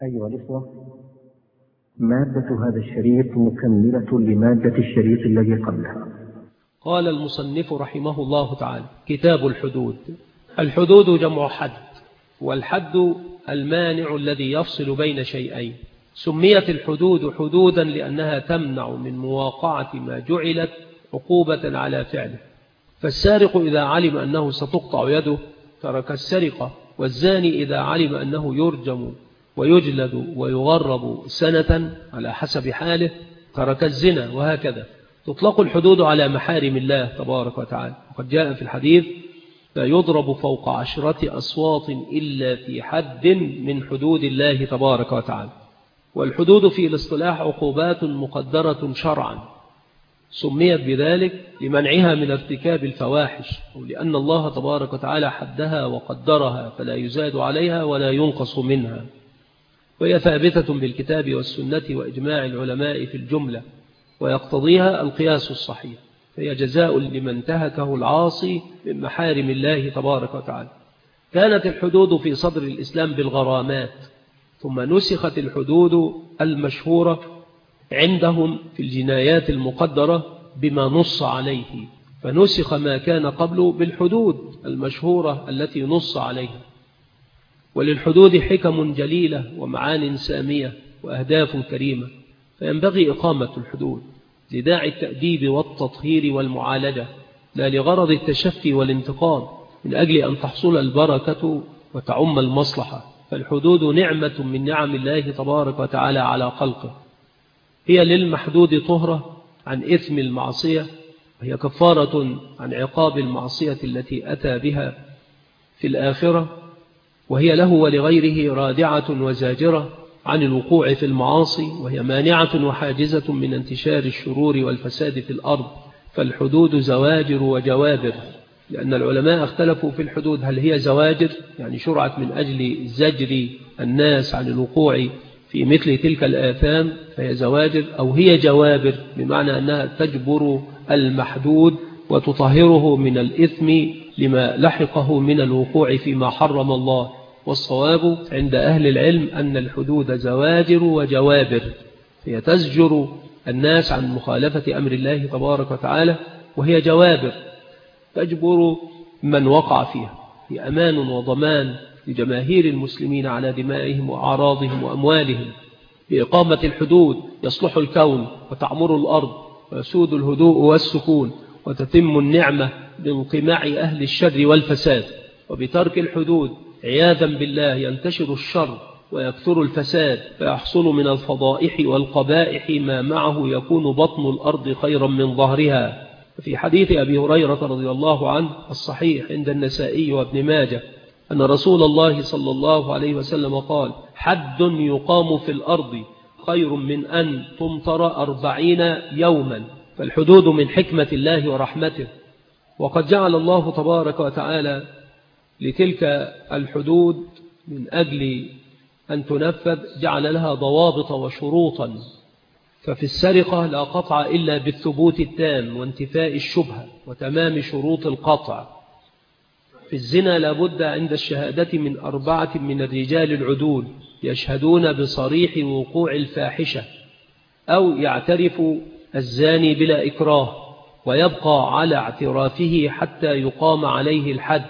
أيها الإخوة، مادة هذا الشريط مكملة لمادة الشريط الذي قبلها. قال المصنف رحمه الله تعالى: كتاب الحدود. الحدود جمع حد، والحد المانع الذي يفصل بين شيئين. سميت الحدود حدودا لأنها تمنع من مواقعة ما جعلت عقوبة على فعله. فالسارق إذا علم أنه ستقطع يده ترك السرقة، والزاني إذا علم أنه يرجم ويجلد ويغرب سنة على حسب حاله ترك الزنا، وهكذا. تطلق الحدود على محارم الله تبارك وتعالى، وقد جاء في الحديث: لا يضرب فوق 10 أصوات إلا في حد من حدود الله تبارك وتعالى. والحدود في الاصطلاح عقوبات مقدرة شرعا، سميت بذلك لمنعها من ارتكاب الفواحش، أو لأن الله تبارك وتعالى حدها وقدرها فلا يزاد عليها ولا ينقص منها، وهي ثابتة بالكتاب والسنة وإجماع العلماء في الجملة، ويقتضيها القياس الصحيح، فهي جزاء لمن انتهكه العاصي من محارم الله تبارك وتعالى. كانت الحدود في صدر الإسلام بالغرامات، ثم نسخت الحدود المشهورة عندهم في الجنايات المقدرة بما نص عليه، فنسخ ما كان قبله بالحدود المشهورة التي نص عليها. وللحدود حكم جليلة ومعان سامية وأهداف كريمة، فينبغي إقامة الحدود لداعي التأديب والتطهير والمعالجة، لا لغرض التشفي والانتقام، من أجل أن تحصل البركة وتعم المصلحة. فالحدود نعمة من نعم الله تبارك وتعالى على خلقه، هي للمحدود طهرة عن إثم المعصية، وهي كفارة عن عقاب المعصية التي أتى بها في الآخرة، وهي له ولغيره رادعة وزاجرة عن الوقوع في المعاصي، وهي مانعة وحاجزة من انتشار الشرور والفساد في الأرض. فالحدود زواجر وجوابر، لأن العلماء اختلفوا في الحدود: هل هي زواجر يعني شرعت من أجل زجر الناس عن الوقوع في مثل تلك الآثام فهي زواجر، أو هي جوابر بمعنى أنها تجبر المحدود وتطهره من الإثم لما لحقه من الوقوع فيما حرم الله. والصواب عند أهل العلم أن الحدود زواجر وجوابر، هي تزجر الناس عن مخالفة أمر الله تبارك وتعالى، وهي جوابر تجبر من وقع فيها. هي أمان وضمان لجماهير المسلمين على دمائهم وأعراضهم وأموالهم. بإقامة الحدود يصلح الكون وتعمر الأرض ويسود الهدوء والسكون وتتم النعمة بانقماع أهل الشر والفساد. وبترك الحدود عياذا بالله ينتشر الشر ويكثر الفساد، فيحصل من الفضائح والقبائح ما معه يكون بطن الأرض خيرا من ظهرها. في حديث أبي هريرة رضي الله عنه الصحيح عند النسائي وابن ماجه أن رسول الله صلى الله عليه وسلم قال: حد يقام في الأرض خير من أن تمطر 40 يوما. فالحدود من حكمة الله ورحمته، وقد جعل الله تبارك وتعالى لتلك الحدود من أجل أن تنفذ جعل لها ضوابط وشروطا. ففي السرقة لا قطع إلا بالثبوت التام وانتفاء الشبهة وتمام شروط القطع. في الزنا لا بد عند الشهادة من 4 من الرجال العدول يشهدون بصريح وقوع الفاحشة، أو يعترف الزاني بلا إكراه ويبقى على اعترافه حتى يقام عليه الحد.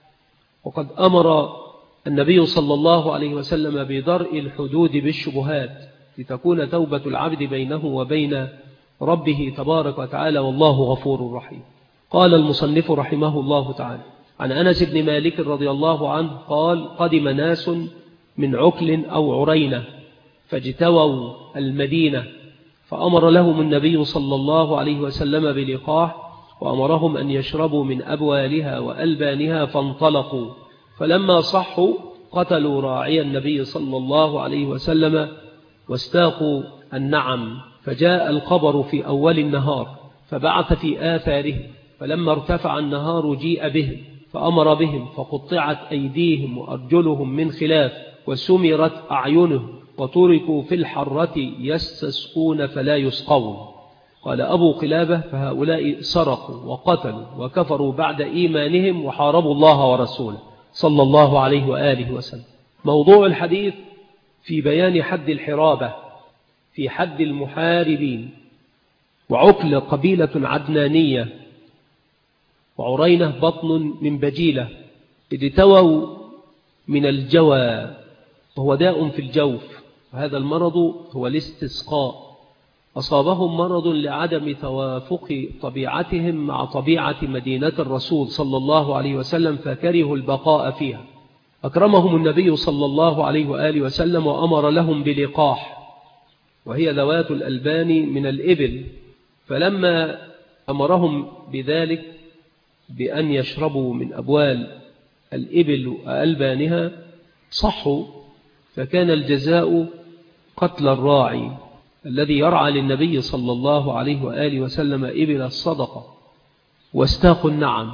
وقد أمر النبي صلى الله عليه وسلم بدرء الحدود بالشبهات لتكون توبة العبد بينه وبين ربه تبارك وتعالى، والله غفور رحيم. قال المصنف رحمه الله تعالى: عن أنس بن مالك رضي الله عنه قال: قدم ناس من عكل أو عرينة فاجتووا المدينة، فأمر لهم النبي صلى الله عليه وسلم بلقاح، وأمرهم أن يشربوا من أبوالها وألبانها، فانطلقوا. فلما صحوا قتلوا راعي النبي صلى الله عليه وسلم واستاقوا النعم. فجاء الخبر في أول النهار فبعث في آثارهم، فلما ارتفع النهار جيء بهم فأمر بهم، فقطعت أيديهم وأرجلهم من خلاف وسمرت أعينهم، وتركوا في الحرة يستسقون فلا يسقون. قال أبو قلابة: فهؤلاء سرقوا وقتلوا وكفروا بعد إيمانهم وحاربوا الله ورسوله صلى الله عليه وآله وسلم. موضوع الحديث في بيان حد الحرابة في حد المحاربين. وعقل قبيلة عدنانية، وعرينة بطن من بجيلة، إذ تووا من الجوى، وهو داء في الجوف، وهذا المرض هو الاستسقاء. أصابهم مرض لعدم توافق طبيعتهم مع طبيعة مدينة الرسول صلى الله عليه وسلم، فكرهوا البقاء فيها. أكرمهم النبي صلى الله عليه وآله وسلم وأمر لهم بلقاح، وهي ذوات الألبان من الإبل، فلما أمرهم بذلك بأن يشربوا من أبوال الإبل وألبانها صحوا، فكان الجزاء قتل الراعي الذي يرعى للنبي صلى الله عليه وآله وسلم إبل الصدقة، واستاقوا النعم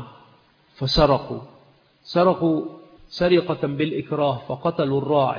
فسرقوا سرقة بالإكراه فقتلوا الراعي،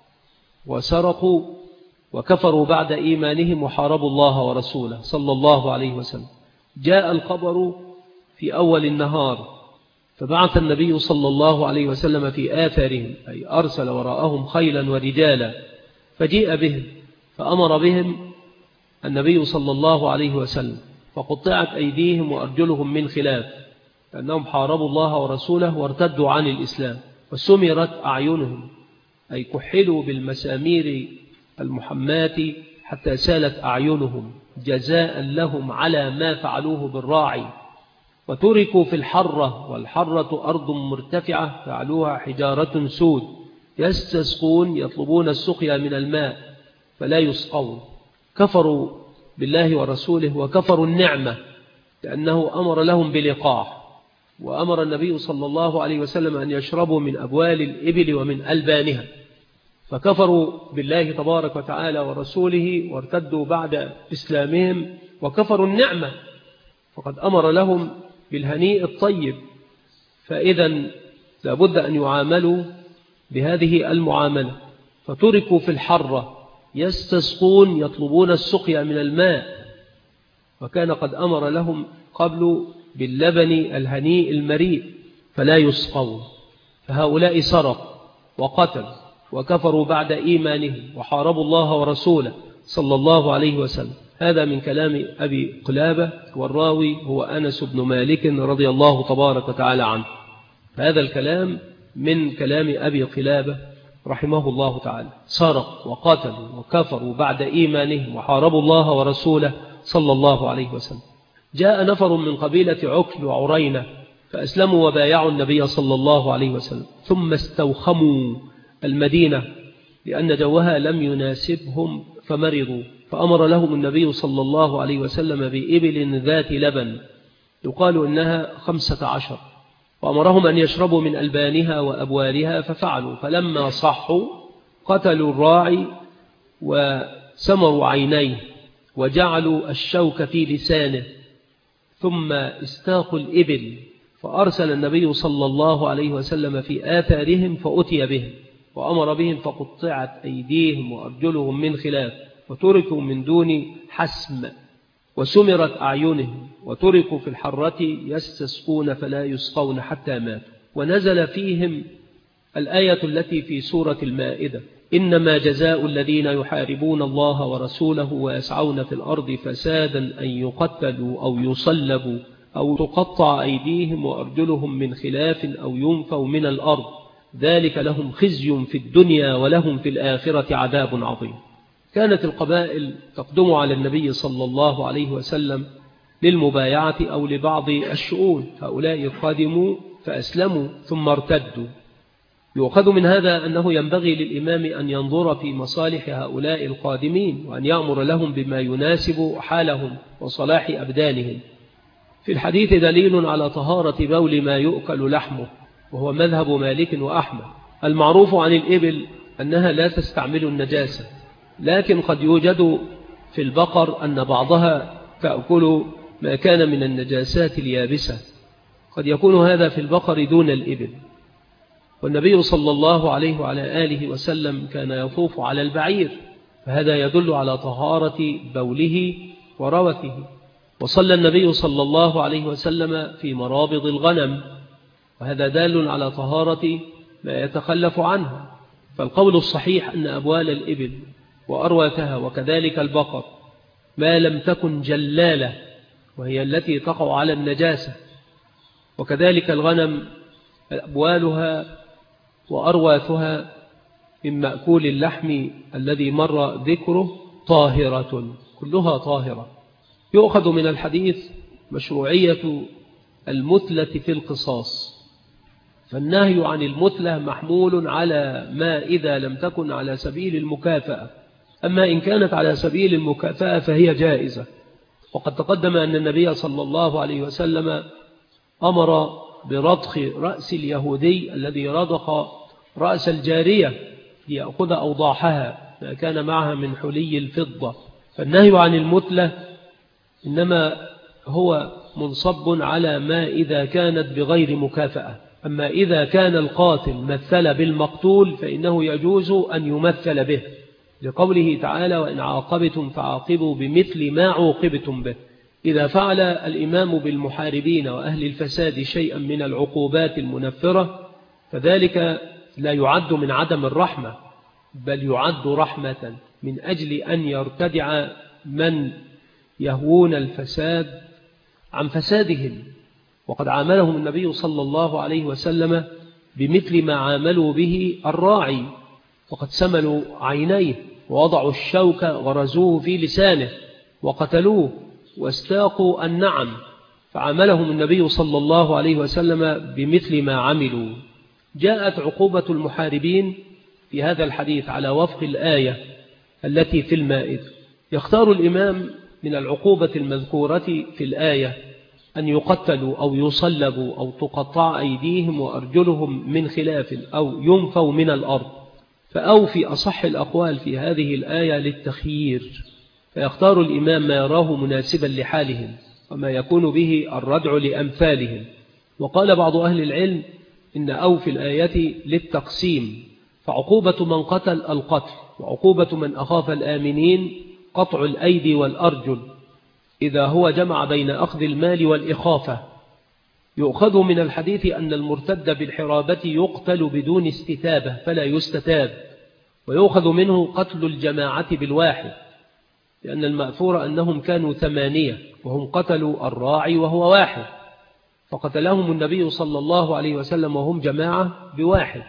وسرقوا وكفروا بعد إيمانهم وحاربوا الله ورسوله صلى الله عليه وسلم. جاء الخبر في أول النهار، فبعث النبي صلى الله عليه وسلم في آثارهم، أي أرسل وراءهم خيلا ورجالا، فجيء بهم فأمر بهم النبي صلى الله عليه وسلم، فقطعت أيديهم وأرجلهم من خلاف، لأنهم حاربوا الله ورسوله وارتدوا عن الإسلام، وسمرت أعينهم، أي كحلوا بالمسامير المحمات حتى سالت أعينهم جزاء لهم على ما فعلوه بالراعي. وتركوا في الحرة، والحرة أرض مرتفعة فعلوها حجارة سود، يستسقون يطلبون السقيا من الماء فلا يسقون. كفروا بالله ورسوله وكفروا النعمة، لأنه أمر لهم بلقاح، وأمر النبي صلى الله عليه وسلم أن يشربوا من أبوال الإبل ومن ألبانها، فكفروا بالله تبارك وتعالى ورسوله وارتدوا بعد إسلامهم وكفروا النعمة، فقد أمر لهم بالهنيء الطيب، فإذا لابد أن يعاملوا بهذه المعاملة. فتركوا في الحرة يستسقون يطلبون السقيا من الماء، وكان قد أمر لهم قبل باللبن الهنيء المريء فلا يسقون. فهؤلاء سرقوا وقتلوا وكفروا بعد إيمانهم وحاربوا الله ورسوله صلى الله عليه وسلم. هذا من كلام أبي قلابة، والراوي هو أنس بن مالك رضي الله تبارك وتعالى عنه. هذا الكلام من كلام أبي قلابة رحمه الله تعالى. سرقوا وقتلوا وكفروا بعد إيمانهم وحاربوا الله ورسوله صلى الله عليه وسلم. جاء نفر من قبيلة عكل وعرينة فأسلموا وبايعوا النبي صلى الله عليه وسلم، ثم استوخموا المدينة لأن جوها لم يناسبهم فمرضوا، فأمر لهم النبي صلى الله عليه وسلم بإبل ذات لبن يقال إنها 15، وأمرهم أن يشربوا من ألبانها وأبوالها ففعلوا، فلما صحوا قتلوا الراعي وسمروا عينيه وجعلوا الشوك في لسانه، ثم استاقوا الإبل، فأرسل النبي صلى الله عليه وسلم في آثارهم فأتي بهم وأمر بهم فقطعت أيديهم وأرجلهم من خلاف، وتركوا من دون حسم، وسمرت أعينهم، وتركوا في الحرة يستسقون فلا يسقون حتى ماتوا. ونزل فيهم الآية التي في سورة المائدة: إنما جزاء الذين يحاربون الله ورسوله ويسعون في الأرض فسادا أن يقتلوا أو يصلبوا أو تقطع أيديهم وأرجلهم من خلاف أو ينفوا من الأرض، ذلك لهم خزي في الدنيا ولهم في الآخرة عذاب عظيم. كانت القبائل تقدم على النبي صلى الله عليه وسلم للمبايعة أو لبعض الشؤون، هؤلاء قادموا فأسلموا ثم ارتدوا. يؤخذ من هذا أنه ينبغي للإمام أن ينظر في مصالح هؤلاء القادمين، وأن يأمر لهم بما يناسب حالهم وصلاح أبدانهم. في الحديث دليل على طهارة بول ما يؤكل لحمه، وهو مذهب مالك وأحمد. المعروف عن الإبل أنها لا تستعمل النجاسة، لكن قد يوجد في البقر أن بعضها تأكل ما كان من النجاسات اليابسة، قد يكون هذا في البقر دون الإبل. والنبي صلى الله عليه وعلى آله وسلم كان يطوف على البعير، فهذا يدل على طهارة بوله وروثه. وصلى النبي صلى الله عليه وسلم في مرابض الغنم، وهذا دال على طهارة ما يتخلف عنها. فالقول الصحيح أن أبوال الإبل وأرواثها وكذلك البقر ما لم تكن جلالة وهي التي تقع على النجاسة، وكذلك الغنم أبوالها وأرواثها من مأكول اللحم الذي مر ذكره طاهرة، كلها طاهرة. يؤخذ من الحديث مشروعية المثلة في القصاص، فالنهي عن المثلة محمول على ما إذا لم تكن على سبيل المكافأة، أما إن كانت على سبيل المكافأة فهي جائزة. وقد تقدم أن النبي صلى الله عليه وسلم أمر برضخ رأس اليهودي الذي رضخ رأس الجارية ليأخذ أوضاحها ما كان معها من حلي الفضة. فالنهي عن المثلة إنما هو منصب على ما إذا كانت بغير مكافأة، أما إذا كان القاتل مثل بالمقتول فإنه يجوز أن يمثل به، لقوله تعالى: وإن عاقبتم فعاقبوا بمثل ما عوقبتم به. إذا فعل الإمام بالمحاربين وأهل الفساد شيئا من العقوبات المنفرة فذلك لا يعد من عدم الرحمة، بل يعد رحمة من أجل أن يرتدع من يهوون الفساد عن فسادهم. وقد عاملهم النبي صلى الله عليه وسلم بمثل ما عاملوا به الراعي، وقد سملوا عينيه ووضعوا الشوك ورزوه في لسانه وقتلوه واستاقوا النعم، فعاملهم النبي صلى الله عليه وسلم بمثل ما عملوا. جاءت عقوبة المحاربين في هذا الحديث على وفق الآية التي في المائدة. يختار الإمام من العقوبة المذكورة في الآية أن يقتلوا أو يصلبوا أو تقطع أيديهم وأرجلهم من خلاف أو ينفوا من الأرض، فأو في أصح الأقوال في هذه الآية للتخيير، فيختار الإمام ما يراه مناسبا لحالهم وما يكون به الردع لأمثالهم. وقال بعض أهل العلم إن أو في الآية للتقسيم، فعقوبة من قتل القتل، وعقوبة من أخاف الآمنين قطع الأيدي والأرجل إذا هو جمع بين أخذ المال والإخافة. يؤخذ من الحديث أن المرتد بالحرابة يقتل بدون استتابة فلا يستتاب، ويؤخذ منه قتل الجماعة بالواحد، لأن المأثور أنهم كانوا 8 وهم قتلوا الراعي وهو واحد، فقتلهم النبي صلى الله عليه وسلم وهم جماعة بواحد.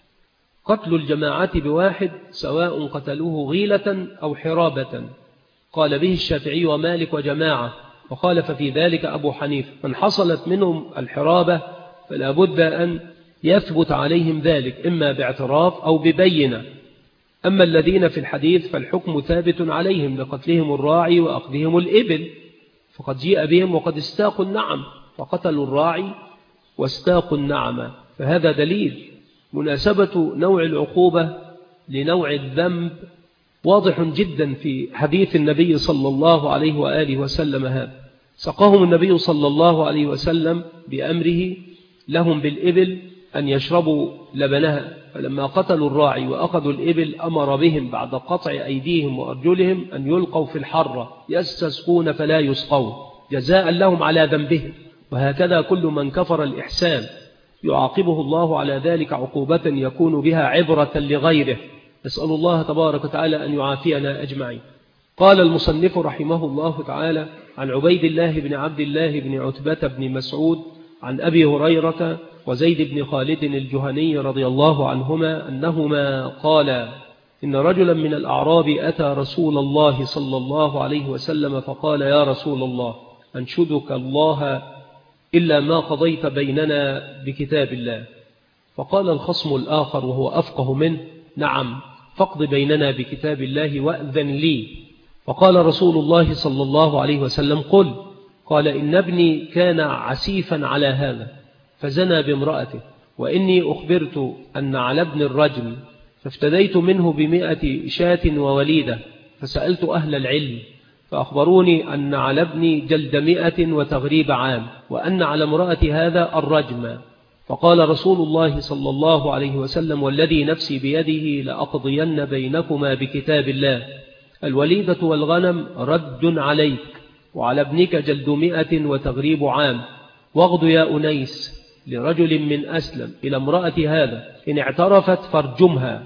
قتل الجماعة بواحد سواء قتلوه غيلة أو حرابة، قال به الشافعي ومالك وجماعة، وخالف في ذلك أبو حنيفة. من حصلت منهم الحرابة فلا بد أن يثبت عليهم ذلك إما باعتراف أو ببينة. أما الذين في الحديث فالحكم ثابت عليهم لقتلهم الراعي وأخذهم الإبل، فقد جيء بهم وقد استاقوا النعم، فقتلوا الراعي واستاقوا النعم، فهذا دليل. مناسبة نوع العقوبة لنوع الذنب واضح جدا في حديث النبي صلى الله عليه وآله وسلم هذا. سقاهم النبي صلى الله عليه وسلم بأمره لهم بالإبل أن يشربوا لبنها، فلما قتلوا الراعي وأخذوا الإبل أمر بهم بعد قطع أيديهم وأرجلهم أن يلقوا في الحرة يستسقون فلا يسقون جزاء لهم على ذنبهم. وهكذا كل من كفر الإحسان يعاقبه الله على ذلك عقوبة يكون بها عبرة لغيره. نسأل الله تبارك وتعالى أن يعافينا أجمعين. قال المصنف رحمه الله تعالى: عن عبيد الله بن عبد الله بن عتبة بن مسعود عن أبي هريرة وزيد بن خالد الجهني رضي الله عنهما أنهما قالا: إن رجلا من الأعراب أتى رسول الله صلى الله عليه وسلم فقال: يا رسول الله، أنشدك الله إلا ما قضيت بيننا بكتاب الله. فقال الخصم الآخر وهو أفقه منه: نعم، فاقض بيننا بكتاب الله وأذن لي. فقال رسول الله صلى الله عليه وسلم: قل. قال: إن ابني كان عسيفا على هذا فزنى بامرأته، وإني أخبرت أن على ابن الرجل، فافتديت منه ب100 شاة ووليدة، فسألت أهل العلم فأخبروني أن على ابني جلد 100 وتغريب عام، وأن على امرأة هذا الرجم. فقال رسول الله صلى الله عليه وسلم: والذي نفسي بيده لأقضين بينكما بكتاب الله، الوليدة والغنم رد عليك، وعلى ابنك جلد 100 وتغريب عام. واغض يا أنيس لرجل من أسلم إلى امرأة هذا، إن اعترفت فارجمها،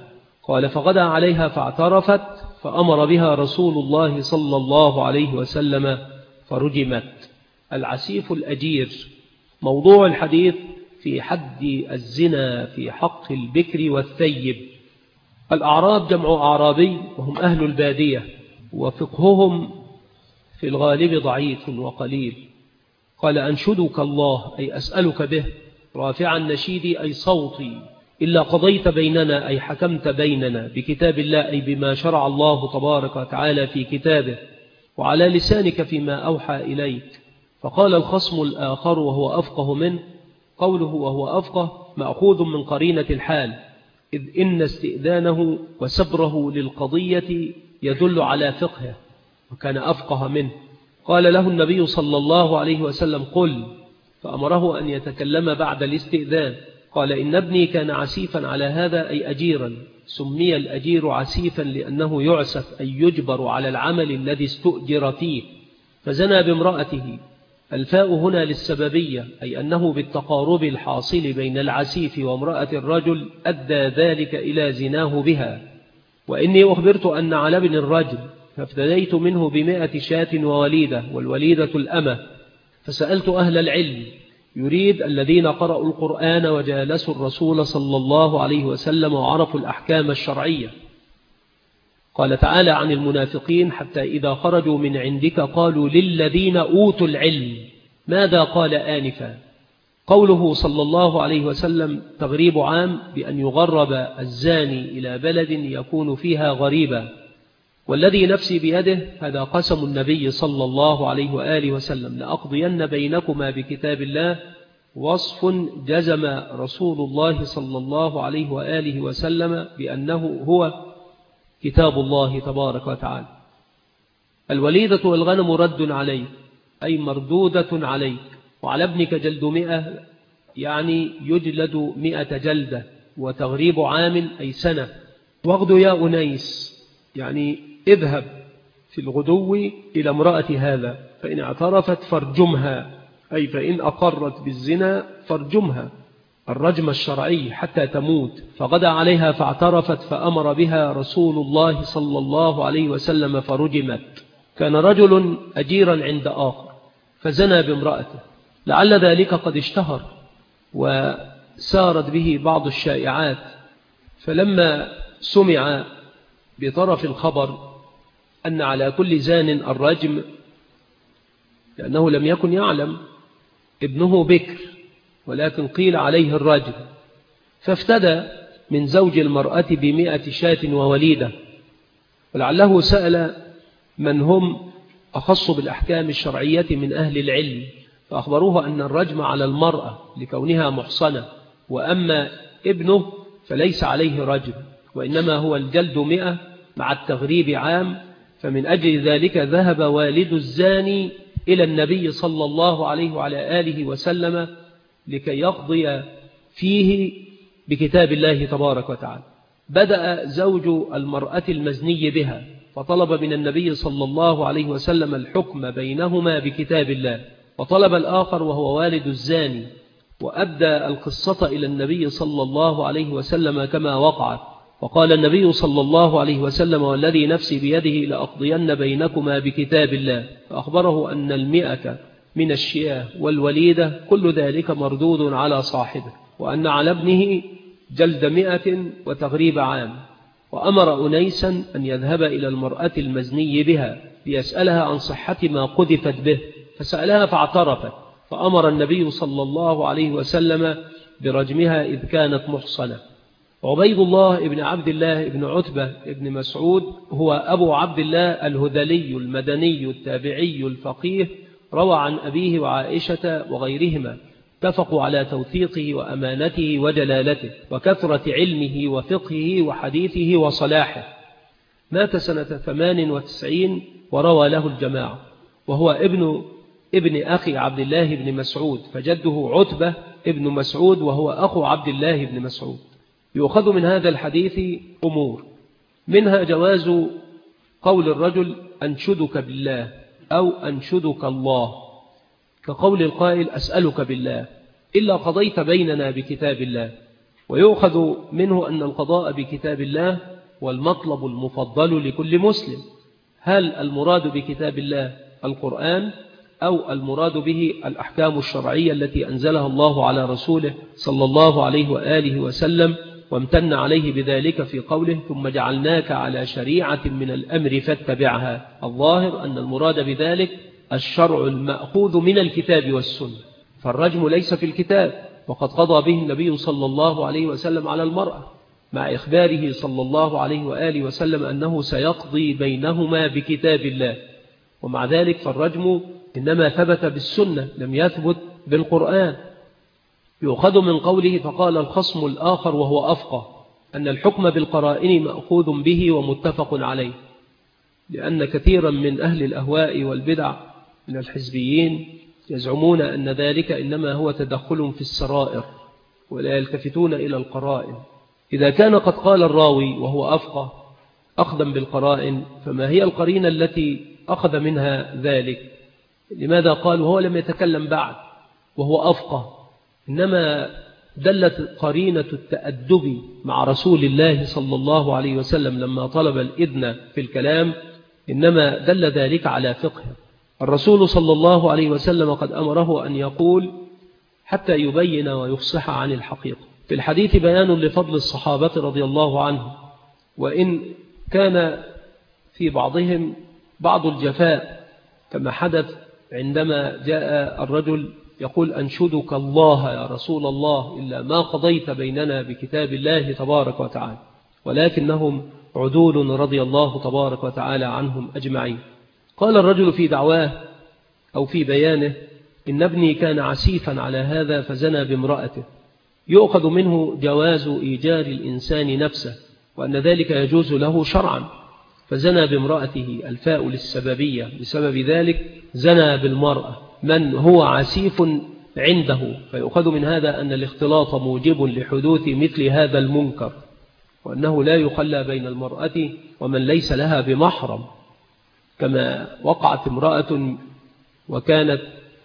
قال فغدا عليها فاعترفت فأمر بها رسول الله صلى الله عليه وسلم فرجمت. العسيف الأجير. موضوع الحديث في حد الزنا في حق البكر والثيب. الأعراب جمع أعرابي وهم أهل البادية، وفقههم في الغالب ضعيف وقليل. قال أنشدك الله أي أسألك به، رافعا نشيدي أي صوتي، إلا قضيت بيننا أي حكمت بيننا بكتاب الله أي بما شرع الله تبارك وتعالى في كتابه وعلى لسانك فيما أوحى إليك. فقال الخصم الآخر وهو أفقه منه، قوله وهو أفقه مأخوذ من قرينة الحال، إذ إن استئذانه وسبره للقضية يدل على فقهه، وكان أفقه منه. قال له النبي صلى الله عليه وسلم قل، فأمره أن يتكلم بعد الاستئذان. قال إن ابني كان عسيفا على هذا أي أجيرا، سمي الأجير عسيفا لأنه يعسف أي يجبر على العمل الذي استؤجر فيه، فزنى بامرأته. الفاء هنا للسببية، أي أنه بالتقارب الحاصل بين العسيف وامرأة الرجل أدى ذلك إلى زناه بها. وإني أخبرت أن على ابن الرجل فافتديت منه 100 شاة ووليدة، والوليدة الأمة. فسألت أهل العلم، يريد الذين قرأوا القرآن وجالسوا الرسول صلى الله عليه وسلم وعرفوا الأحكام الشرعية. قال تعالى عن المنافقين حتى إذا خرجوا من عندك قالوا للذين أوتوا العلم ماذا قال آنفا. قوله صلى الله عليه وسلم تغريب عام بأن يغرب الزاني إلى بلد يكون فيها غريبا. والذي نفسي بيده هذا قسم النبي صلى الله عليه وآله وسلم، لأقضين بينكما بكتاب الله، وصف جزم رسول الله صلى الله عليه وآله وسلم بأنه هو كتاب الله تبارك وتعالى. الوليدة والغنم رد عليك أي مردودة عليك، وعلى ابنك جلد 100 يعني يجلد 100 جلدة، وتغريب عام أي سنة. واغد يا أنيس يعني اذهب في الغدو إلى امرأة هذا، فإن اعترفت فارجمها أي فإن أقرت بالزنا فارجمها الرجم الشرعي حتى تموت. فغدا عليها فاعترفت فأمر بها رسول الله صلى الله عليه وسلم فرجمت. كان رجل أجيرا عند آخر فزنى بامرأته، لعل ذلك قد اشتهر وسارت به بعض الشائعات، فلما سمع بطرف الخبر أن على كل زان الرجم، لأنه لم يكن يعلم ابنه بكر ولكن قيل عليه الرجم، فافتدى من زوج المرأة 100 شاة ووليدة. ولعله سأل من هم أخص بالأحكام الشرعية من أهل العلم، فأخبروه أن الرجم على المرأة لكونها محصنة، وأما ابنه فليس عليه رجم، وإنما هو الجلد 100 مع التغريب عام. فمن أجل ذلك ذهب والد الزاني إلى النبي صلى الله عليه وعلى آله وسلم لكي يقضي فيه بكتاب الله تبارك وتعالى. بدأ زوج المرأة المزني بها فطلب من النبي صلى الله عليه وسلم الحكم بينهما بكتاب الله، وطلب الآخر وهو والد الزاني، وأبدى القصة إلى النبي صلى الله عليه وسلم كما وقعت. وقال النبي صلى الله عليه وسلم والذي نفسي بيده لأقضين بينكما بكتاب الله، فأخبره أن 100 من الشياه والوليدة كل ذلك مردود على صاحبه، وأن على ابنه جلد 100 وتغريب عام. وأمر أنيسا أن يذهب إلى المرأة المزني بها ليسألها عن صحة ما قذفت به، فسألها فاعترفت، فأمر النبي صلى الله عليه وسلم برجمها إذ كانت محصنة. عبيد الله ابن عبد الله ابن عتبة ابن مسعود هو أبو عبد الله الهذلي المدني التابعي الفقيه، روى عن أبيه وعائشة وغيرهما، اتفقوا على توثيقه وأمانته وجلالته وكثرة علمه وفقهه وحديثه وصلاحه. مات سنة 98 وروى له الجماعة، وهو ابن أخي عبد الله بن مسعود، فجده عتبة ابن مسعود وهو أخو عبد الله بن مسعود. يؤخذ من هذا الحديث أمور، منها جواز قول الرجل أنشدك بالله أو أنشدك الله، كقول القائل أسألك بالله إلا قضيت بيننا بكتاب الله. ويؤخذ منه أن القضاء بكتاب الله والمطلب المفضل لكل مسلم. هل المراد بكتاب الله القرآن أو المراد به الأحكام الشرعية التي أنزلها الله على رسوله صلى الله عليه وآله وسلم وامتن عليه بذلك في قوله ثم جعلناك على شريعة من الأمر فاتبعها؟ الظاهر أن المراد بذلك الشرع المأخوذ من الكتاب والسنة، فالرجم ليس في الكتاب، وقد قضى به النبي صلى الله عليه وسلم على المرأة مع إخباره صلى الله عليه وآله وسلم أنه سيقضي بينهما بكتاب الله، ومع ذلك فالرجم إنما ثبت بالسنة لم يثبت بالقرآن. يؤخذ من قوله فقال الخصم الآخر وهو أفقه أن الحكم بالقرائن مأخوذ به ومتفق عليه، لأن كثيرا من أهل الأهواء والبدع من الحزبيين يزعمون أن ذلك إنما هو تدخل في السرائر ولا يلتفتون إلى القرائن. إذا كان قد قال الراوي وهو أفقه أخذا بالقرائن، فما هي القرينة التي أخذ منها ذلك؟ لماذا قال وهو لم يتكلم بعد وهو أفقه؟ إنما دلت قرينة التأدب مع رسول الله صلى الله عليه وسلم لما طلب الإذن في الكلام، إنما دل ذلك على فقه. الرسول صلى الله عليه وسلم قد أمره أن يقول حتى يبين ويفصح عن الحقيقة. في الحديث بيان لفضل الصحابة رضي الله عنهم، وإن كان في بعضهم بعض الجفاء كما حدث عندما جاء الرجل يقول أنشدك الله يا رسول الله إلا ما قضيت بيننا بكتاب الله تبارك وتعالى، ولكنهم عدول رضي الله تبارك وتعالى عنهم أجمعين. قال الرجل في دعواه أو في بيانه إن ابني كان عسيفا على هذا فزنى بامرأته، يؤخذ منه جواز إيجار الإنسان نفسه وأن ذلك يجوز له شرعا، فزنى بامرأته الفاء للسببية، بسبب ذلك زنى بالمرأة من هو عسيف عنده، فيؤخذ من هذا أن الاختلاط موجب لحدوث مثل هذا المنكر، وأنه لا يخلى بين المرأة ومن ليس لها بمحرم، كما وقعت امرأة وكانت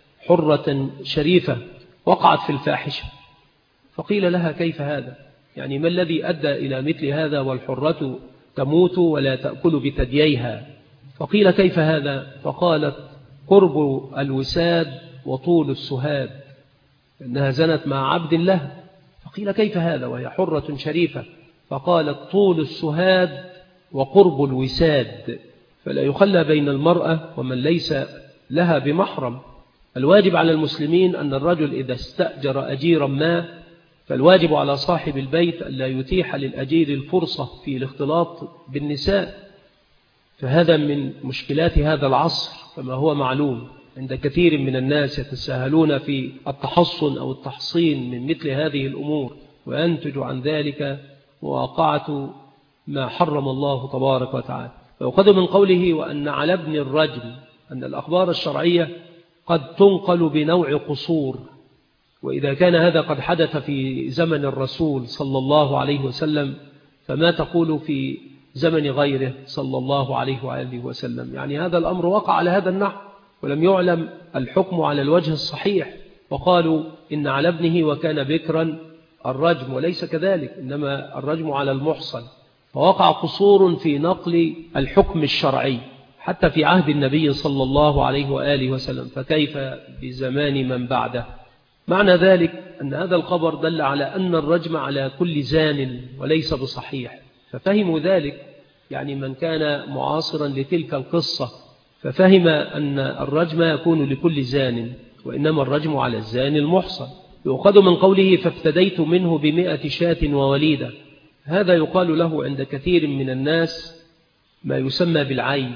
حرة شريفة وقعت في الفاحشة، فقيل لها كيف هذا؟ يعني ما الذي أدى إلى مثل هذا والحرة تموت ولا تأكل بثدييها؟ فقيل كيف هذا؟ فقالت قرب الوساد وطول السهاد، إنها زنت مع عبد الله. فقيل كيف هذا وهي حرة شريفة؟ فقالت طول السهاد وقرب الوساد، فلا يخلى بين المرأة ومن ليس لها بمحرم. الواجب على المسلمين أن الرجل إذا استأجر أجيرا ما، فالواجب على صاحب البيت أن لا يتيح للأجير الفرصة في الاختلاط بالنساء، فهذا من مشكلات هذا العصر كما هو معلوم عند كثير من الناس يتساهلون في التحصن أو التحصين من مثل هذه الأمور، وينتج عن ذلك مواقعة ما حرم الله تبارك وتعالى. ويؤخذ من قوله وأن على ابن الرجل أن الأخبار الشرعية قد تنقل بنوع قصور، وإذا كان هذا قد حدث في زمن الرسول صلى الله عليه وسلم فما تقول في زمن غيره صلى الله عليه وآله وسلم؟ يعني هذا الأمر وقع على هذا النحو ولم يعلم الحكم على الوجه الصحيح، وقالوا إن على ابنه وكان بكرا الرجم، وليس كذلك، إنما الرجم على المحصن، فوقع قصور في نقل الحكم الشرعي حتى في عهد النبي صلى الله عليه وآله وسلم، فكيف بزمان من بعده؟ معنى ذلك أن هذا الخبر دل على أن الرجم على كل زان وليس بصحيح، ففهموا ذلك، يعني من كان معاصرا لتلك القصة ففهم أن الرجم يكون لكل زان، وإنما الرجم على الزان المحصن. يؤخذ من قوله فافتديت منه ب100 شاة ووليدة، هذا يقال له عند كثير من الناس ما يسمى بالعين،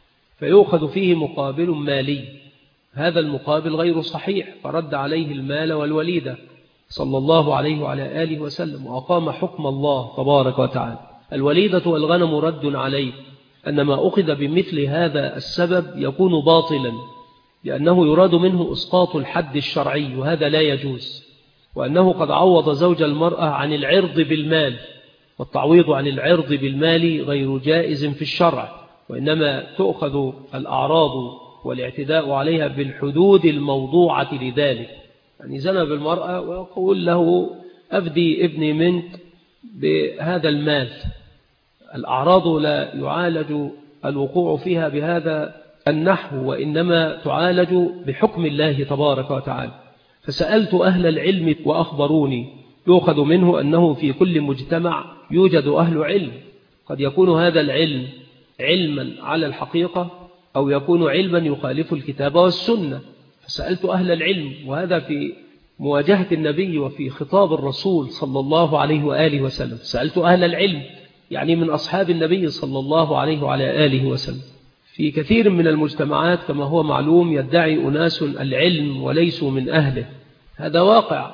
فيؤخذ فيه مقابل مالي، هذا المقابل غير صحيح، فرد عليه المال والوليدة صلى الله عليه وعلى آله وسلم وأقام حكم الله تبارك وتعالى. الوليدة والغنم رد عليه، أن ما أخذ بمثل هذا السبب يكون باطلا، لأنه يراد منه إسقاط الحد الشرعي وهذا لا يجوز، وأنه قد عوض زوج المرأة عن العرض بالمال، والتعويض عن العرض بالمال غير جائز في الشرع، وإنما تؤخذ الأعراض والاعتداء عليها بالحدود الموضوعة لذلك. يعني زنى بالمرأة ويقول له أفدي ابني منك بهذا المال، الأعراض لا يعالج الوقوع فيها بهذا النحو، وإنما تعالج بحكم الله تبارك وتعالى. فسألت أهل العلم وأخبروني، يؤخذ منه أنه في كل مجتمع يوجد أهل علم، قد يكون هذا العلم علما على الحقيقة أو يكون علما يخالف الكتاب والسنة. فسألت أهل العلم، وهذا في مواجهة النبي وفي خطاب الرسول صلى الله عليه وآله وسلم. سألت أهل العلم يعني من أصحاب النبي صلى الله عليه وعلى آله وسلم. في كثير من المجتمعات كما هو معلوم يدعي أناس العلم وليسوا من أهله، هذا واقع،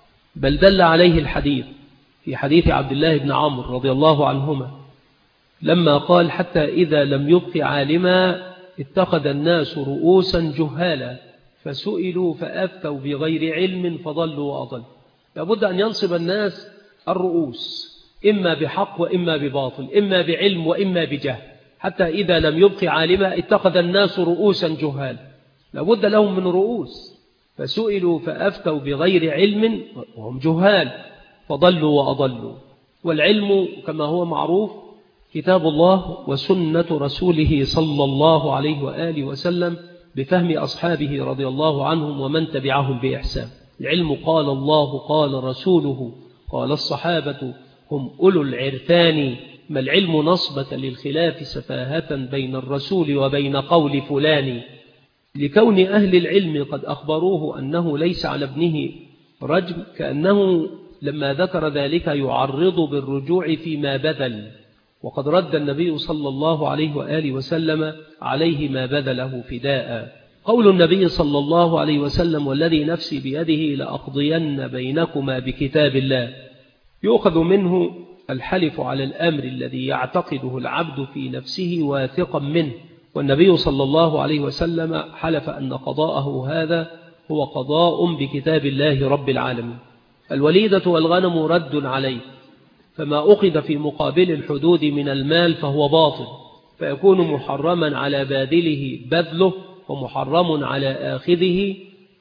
بل دل عليه الحديث في حديث عبد الله بن عمرو رضي الله عنهما لما قال: حتى إذا لم يبق عالما اتخذ الناس رؤوسا جهالا فسئلوا فأفتوا بغير علم فضلوا وأضلوا. لابد أن ينصب الناس الرؤوس، إما بحق وإما بباطل، إما بعلم وإما بجهل. حتى إذا لم يبق عالما اتخذ الناس رؤوسا جهالا، لابد لهم من رؤوس، فسئلوا فأفتوا بغير علم وهم جهال فضلوا وأضلوا. والعلم كما هو معروف كتاب الله وسنة رسوله صلى الله عليه وآله وسلم بفهم أصحابه رضي الله عنهم ومن تبعهم بإحسان. العلم قال الله قال رسوله قال الصحابة هم أولو العرفان، ما العلم نصبة للخلاف سفاهة بين الرسول وبين قول فلان. لكون أهل العلم قد أخبروه أنه ليس على ابنه رجم، كأنه لما ذكر ذلك يعرض بالرجوع فيما بذل، وقد رد النبي صلى الله عليه وآله وسلم عليه ما بذله فداء. قول النبي صلى الله عليه وسلم: والذي نفسي بيده لأقضين بينكما بكتاب الله، يؤخذ منه الحلف على الأمر الذي يعتقده العبد في نفسه واثقا منه، والنبي صلى الله عليه وسلم حلف أن قضاءه هذا هو قضاء بكتاب الله رب العالمين. الوليدة والغنم رد عليه، فما أخذ في مقابل الحدود من المال فهو باطل، فيكون محرما على بادله بذله ومحرم على آخذه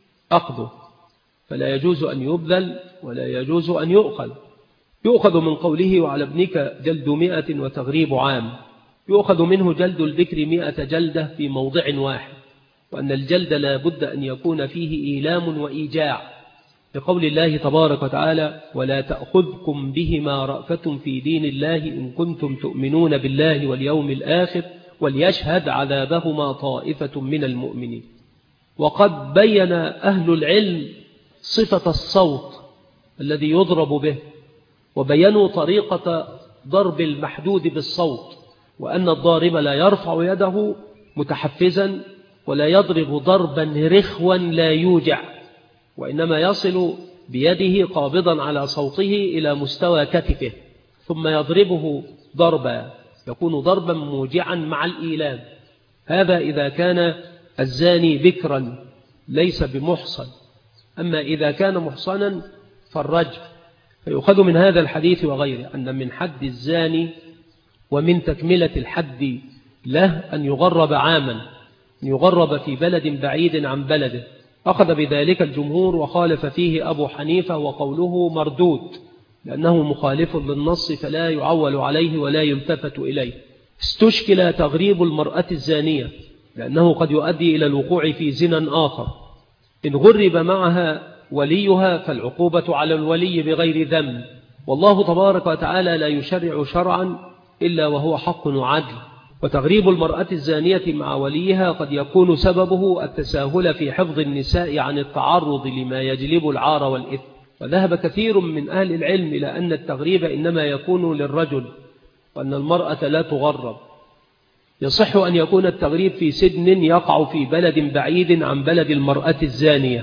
أخذه، فلا يجوز أن يبذل ولا يجوز أن يؤخذ. يؤخذ من قوله: وعلى ابنك جلد 100 وتغريب عام، يؤخذ منه جلد البكر 100 جلدة في موضع واحد، وأن الجلد لا بد أن يكون فيه إيلام وإيجاع، لقول الله تبارك وتعالى: ولا تأخذكم بهما رأفة في دين الله إن كنتم تؤمنون بالله واليوم الآخر وليشهد عذابهما طائفة من المؤمنين. وقد بين أهل العلم صفة الصوت الذي يضرب به، وبينوا طريقة ضرب المحدود بالصوت، وأن الضارب لا يرفع يده متحفزا ولا يضرب ضربا رخوا لا يوجع، وإنما يصل بيده قابضا على صوته إلى مستوى كتفه ثم يضربه ضربا، يكون ضربا موجعا مع الإيلام. هذا إذا كان الزاني بكرا ليس بمحصن، أما إذا كان محصنا فالرجم. فيؤخذ من هذا الحديث وغيره أن من حد الزاني ومن تكملة الحد له أن يغرب عاما، أن يغرب في بلد بعيد عن بلده. أخذ بذلك الجمهور وخالف فيه أبو حنيفة، وقوله مردود لأنه مخالف للنص فلا يعول عليه ولا يلتفت إليه. استشكل تغريب المرأة الزانية لأنه قد يؤدي إلى الوقوع في زنا آخر. إن غرب معها وليها فالعقوبة على الولي بغير ذنب، والله تبارك وتعالى لا يشرع شرعا إلا وهو حق وعدل. وتغريب المرأة الزانية مع وليها قد يكون سببه التساهل في حفظ النساء عن التعرض لما يجلب العار والإثم. وذهب كثير من أهل العلم إلى أن التغريب إنما يكون للرجل، وأن المرأة لا تغرب. يصح أن يكون التغريب في سجن يقع في بلد بعيد عن بلد المرأة الزانية.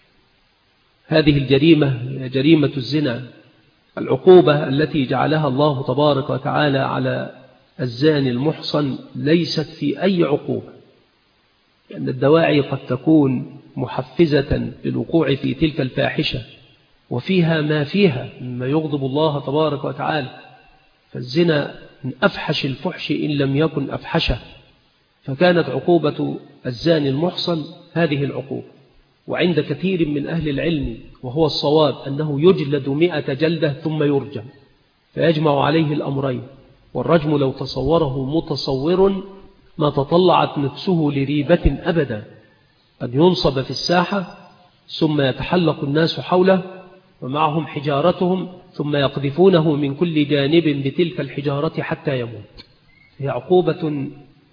هذه الجريمة جريمة الزنا. العقوبة التي جعلها الله تبارك وتعالى على الزاني المحصن ليست في أي عقوبة، لأن الدواعي قد تكون محفزة للوقوع في تلك الفاحشة، وفيها ما فيها مما يغضب الله تبارك وتعالى. فالزنا من أفحش الفحش إن لم يكن أفحشه، فكانت عقوبة الزاني المحصن هذه العقوبة. وعند كثير من أهل العلم وهو الصواب أنه يجلد 100 جلدة ثم يرجم، فيجمع عليه الأمرين: والرجم لو تصوره متصور ما تطلعت نفسه لريبة أبدا، أن ينصب في الساحة ثم يتحلق الناس حوله ومعهم حجارتهم ثم يقذفونه من كل جانب بتلك الحجارة حتى يموت. هي عقوبة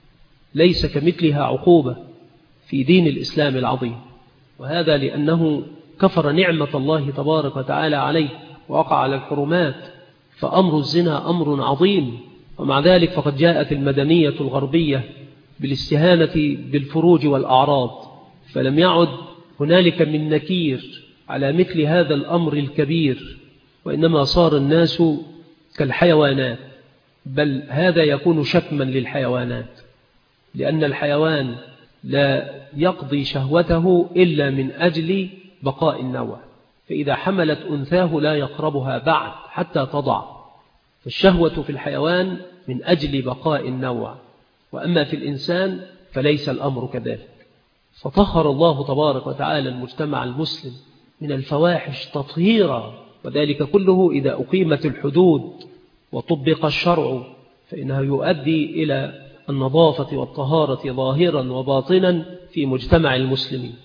ليس كمثلها عقوبة في دين الإسلام العظيم، وهذا لأنه كفر نعمة الله تبارك وتعالى عليه ووقع على الحرمات، فأمر الزنا أمر عظيم. ومع ذلك فقد جاءت المدنية الغربية بالاستهانة بالفروج والأعراض، فلم يعد هنالك من نكير على مثل هذا الأمر الكبير، وإنما صار الناس كالحيوانات، بل هذا يكون شتما للحيوانات، لأن الحيوان لا يقضي شهوته إلا من أجل بقاء النوع، فإذا حملت أنثاه لا يقربها بعد حتى تضع، فالشهوة في الحيوان من أجل بقاء النوع، وأما في الإنسان فليس الأمر كذلك. فطهر الله تبارك وتعالى المجتمع المسلم من الفواحش تطهيرا، وذلك كله إذا أقيمت الحدود وطبق الشرع فإنها يؤدي إلى النظافة والطهارة ظاهرا وباطنا في مجتمع المسلمين.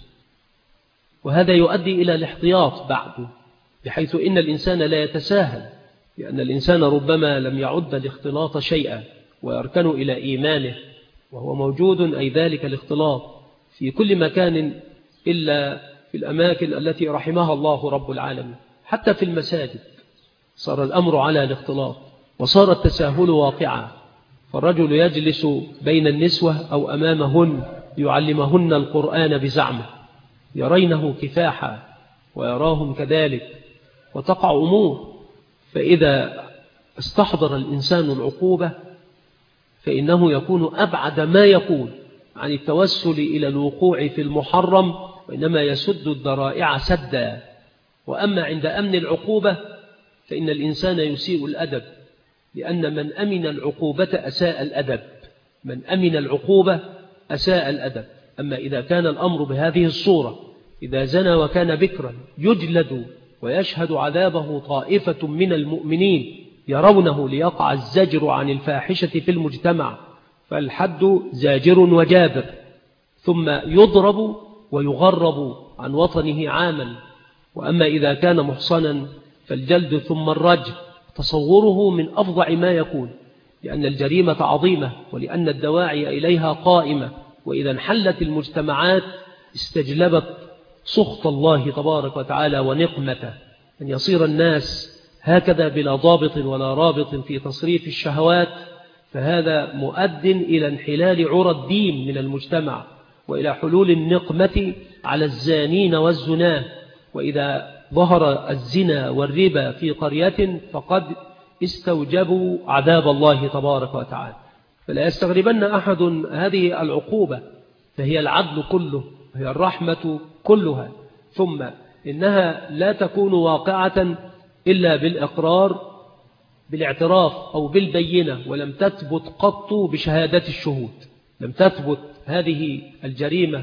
وهذا يؤدي إلى الاحتياط بعده، بحيث إن الإنسان لا يتساهل، لأن الإنسان ربما لم يعد الاختلاط شيئا ويركن إلى إيمانه، وهو موجود أي ذلك الاختلاط في كل مكان إلا في الأماكن التي رحمها الله رب العالمين. حتى في المساجد صار الأمر على الاختلاط، وصار التساهل واقعا، فالرجل يجلس بين النسوة أو أمامهن يعلمهن القرآن بزعمه، يرينه كفاحا ويراهم كذلك، وتقع أمور. فإذا استحضر الإنسان العقوبة فإنه يكون أبعد ما يكون عن التوسل إلى الوقوع في المحرم، وإنما يسد الذرائع سدا. وأما عند أمن العقوبة فإن الإنسان يسيء الأدب، لأن من أمن العقوبة أساء الأدب، من أمن العقوبة أساء الأدب. أما إذا كان الأمر بهذه الصورة، إذا زنى وكان بكرا يجلد ويشهد عذابه طائفة من المؤمنين يرونه ليقع الزجر عن الفاحشة في المجتمع، فالحد زاجر وجابر، ثم يضرب ويغرب عن وطنه عاما. وأما إذا كان محصنا فالجلد ثم الرجم، تصوره من أفظع ما يكون، لأن الجريمة عظيمة ولأن الدواعي إليها قائمة، وإذا انحلت المجتمعات استجلبت سخط الله تبارك وتعالى ونقمته، أن يصير الناس هكذا بلا ضابط ولا رابط في تصريف الشهوات، فهذا مؤد إلى انحلال عرى الدين من المجتمع، وإلى حلول النقمة على الزانين والزناه. وإذا ظهر الزنا والربا في قرية فقد استوجبوا عذاب الله تبارك وتعالى. فلا يستغربن أحد هذه العقوبة، فهي العدل كله، وهي الرحمة كلها. ثم إنها لا تكون واقعة إلا بالإقرار بالاعتراف أو بالبينة، ولم تثبت قط بشهادة الشهود. لم تثبت هذه الجريمة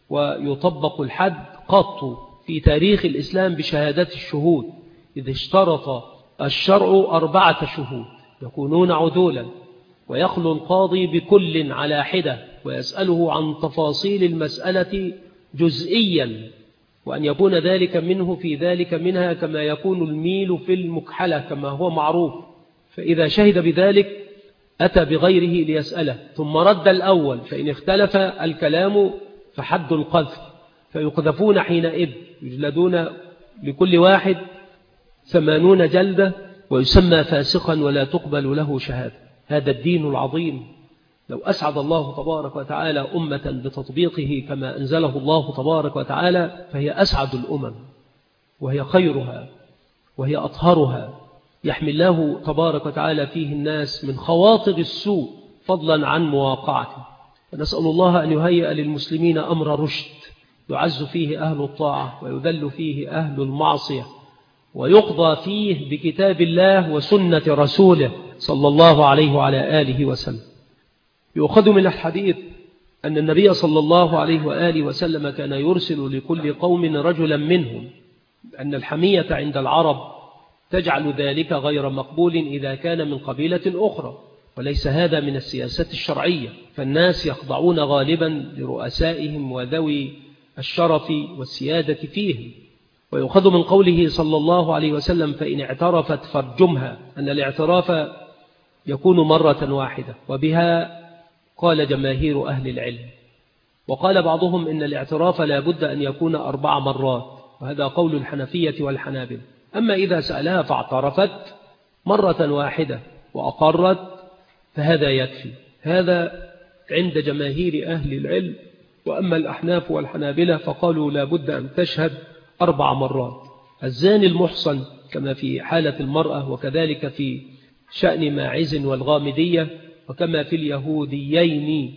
ويطبق الحد قط في تاريخ الإسلام بشهادة الشهود، إذ اشترط الشرع 4 شهود يكونون عدولا، ويخلو القاضي بكل على حدة ويسأله عن تفاصيل المسألة جزئيا، وأن يكون ذلك منه في ذلك منها كما يكون الميل في المكحلة كما هو معروف. فإذا شهد بذلك أتى بغيره ليسأله، ثم رد الأول، فإن اختلف الكلام فحد القذف، فيقذفون حينئذ، يجلدون لكل واحد 80 جلدة، ويسمى فاسقا ولا تقبل له شهادة. هذا الدين العظيم لو أسعد الله تبارك وتعالى أمة بتطبيقه كما أنزله الله تبارك وتعالى فهي أسعد الأمم، وهي خيرها، وهي أطهرها. يحمي الله تبارك وتعالى فيه الناس من خواطر السوء فضلا عن مواقعته. ونسأل الله أن يهيئ للمسلمين أمر رشد يعز فيه أهل الطاعة ويذل فيه أهل المعصية، ويقضى فيه بكتاب الله وسنة رسوله صلى الله عليه وعلى آله وسلم. يؤخذ من الحديث أن النبي صلى الله عليه وآله وسلم كان يرسل لكل قوم رجلا منهم، أن الحمية عند العرب تجعل ذلك غير مقبول إذا كان من قبيلة أخرى، وليس هذا من السياسات الشرعية، فالناس يخضعون غالبا لرؤسائهم وذوي الشرف والسيادة فيهم. ويؤخذ من قوله صلى الله عليه وسلم فإن اعترفت فارجمها، أن الاعتراف يكون مرة واحدة، وبها قال جماهير أهل العلم. وقال بعضهم إن الاعتراف لا بد أن يكون 4 مرات، وهذا قول الحنفية والحنابلة. أما إذا سألها فاعترفت مرة واحدة وأقرت فهذا يكفي، هذا عند جماهير أهل العلم. وأما الأحناف والحنابلة فقالوا لا بد أن تشهد 4 مرات. الزاني المحصن كما في حالة المرأة، وكذلك في شأن ماعز والغامدية، وكما في اليهوديين.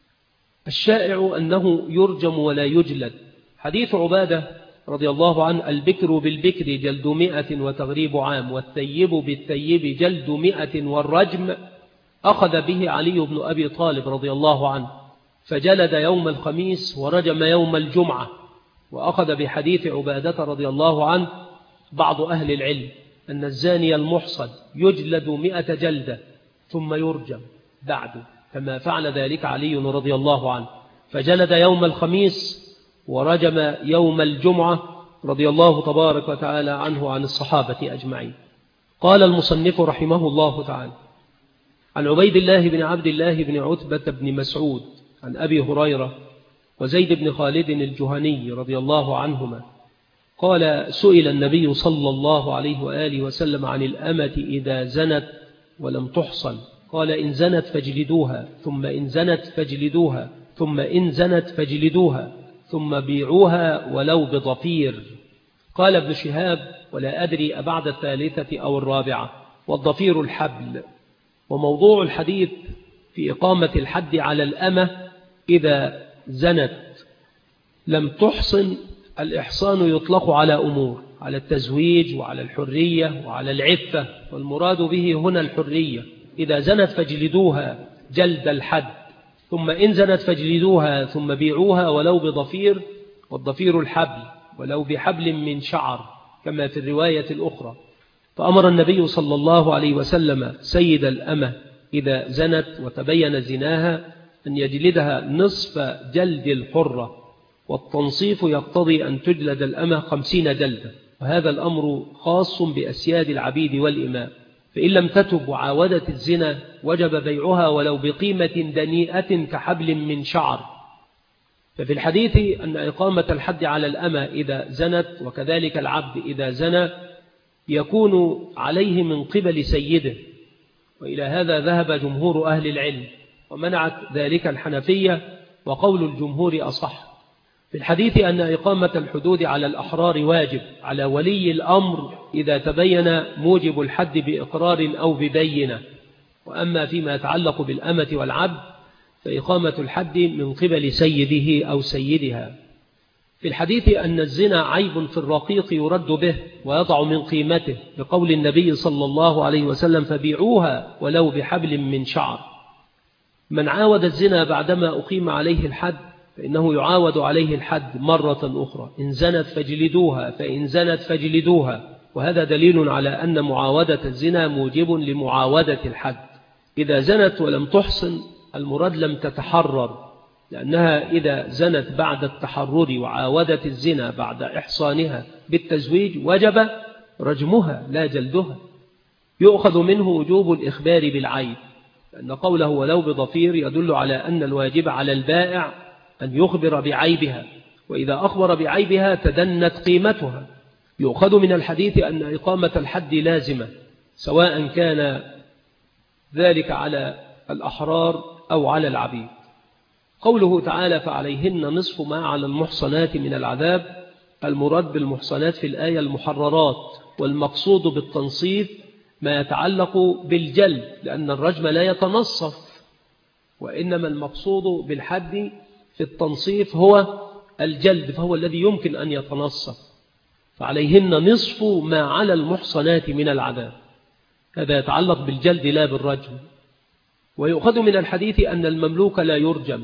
الشائع أنه يرجم ولا يجلد. حديث عبادة رضي الله عنه البكر بالبكر جلد 100 وتغريب عام، والثيب بالثيب جلد 100 والرجم، أخذ به علي بن أبي طالب رضي الله عنه، فجلد يوم الخميس ورجم يوم الجمعة. وأخذ بحديث عبادة رضي الله عنه بعض أهل العلم أن الزاني المحصن يجلد 100 جلدة ثم يرجم بعده، كما فعل ذلك علي رضي الله عنه، فجلد يوم الخميس ورجم يوم الجمعة رضي الله تبارك وتعالى عنه عن الصحابة أجمعين. قال المصنف رحمه الله تعالى عن عبيد الله بن عبد الله بن عتبة بن مسعود عن أبي هريرة وزيد بن خالد الجهني رضي الله عنهما قال سئل النبي صلى الله عليه وآله وسلم عن الأمة إذا زنت ولم تحصن، قال إن زنت فاجلدوها، ثم إن زنت فاجلدوها، ثم إن زنت فاجلدوها، ثم بيعوها ولو بضفير. قال ابن شهاب ولا أدري أبعد 3 أو 4، والضفير الحبل. وموضوع الحديث في إقامة الحد على الأمة إذا زنت لم تحصن. الإحصان يطلق على أمور، على التزويج وعلى الحرية وعلى العفة، والمراد به هنا الحرية. إذا زنت فاجلدوها جلد الحد، ثم إن زنت فاجلدوها، ثم بيعوها ولو بضفير، والضفير الحبل، ولو بحبل من شعر كما في الرواية الأخرى. فأمر النبي صلى الله عليه وسلم سيد الأمة إذا زنت وتبين زناها أن يجلدها نصف جلد الحرة، والتنصيف يقتضي أن تجلد الأمة 50 جلدة، وهذا الأمر خاص بأسياد العبيد والإماء. فإن لم تتب وعاودت الزنا وجب بيعها ولو بقيمة دنيئة كحبل من شعر. ففي الحديث أن إقامة الحد على الأمة إذا زنت وكذلك العبد إذا زنى يكون عليه من قبل سيده، وإلى هذا ذهب جمهور أهل العلم، ومنعت ذلك الحنفية، وقول الجمهور أصح. في الحديث أن إقامة الحدود على الأحرار واجب على ولي الأمر إذا تبين موجب الحد بإقرار أو ببينة. وأما فيما يتعلق بالأمة والعبد فإقامة الحد من قبل سيده أو سيدها. في الحديث أن الزنا عيب في الرقيق يرد به ويضع من قيمته، بقول النبي صلى الله عليه وسلم فبيعوها ولو بحبل من شعر. من عاود الزنا بعدما أقيم عليه الحد فإنه يعاود عليه الحد مرة أخرى، إن زنت فاجلدوها، فإن زنت فاجلدوها. وهذا دليل على أن معاودة الزنا موجب لمعاودة الحد. إذا زنت ولم تحصن المراد لم تتحرر، لأنها إذا زنت بعد التحرر وعاودت الزنا بعد إحصانها بالتزويج وجب رجمها لا جلدها. يؤخذ منه وجوب الإخبار بالعيب، لأن قوله ولو بضفير يدل على أن الواجب على البائع أن يخبر بعيبها، وإذا أخبر بعيبها تدنت قيمتها. يؤخذ من الحديث أن إقامة الحد لازمة، سواء كان ذلك على الأحرار أو على العبيد. قوله تعالى فعليهن نصف ما على المحصنات من العذاب، المراد بالمحصنات في الآية المحررات، والمقصود بالتنصيف ما يتعلق بالجلد، لأن الرجم لا يتنصف، وإنما المقصود بالحد في التنصيف هو الجلد، فهو الذي يمكن أن يتنصف. فعليهن نصف ما على المحصنات من العذاب، هذا يتعلق بالجلد لا بالرجم. ويؤخذ من الحديث أن المملوك لا يرجم،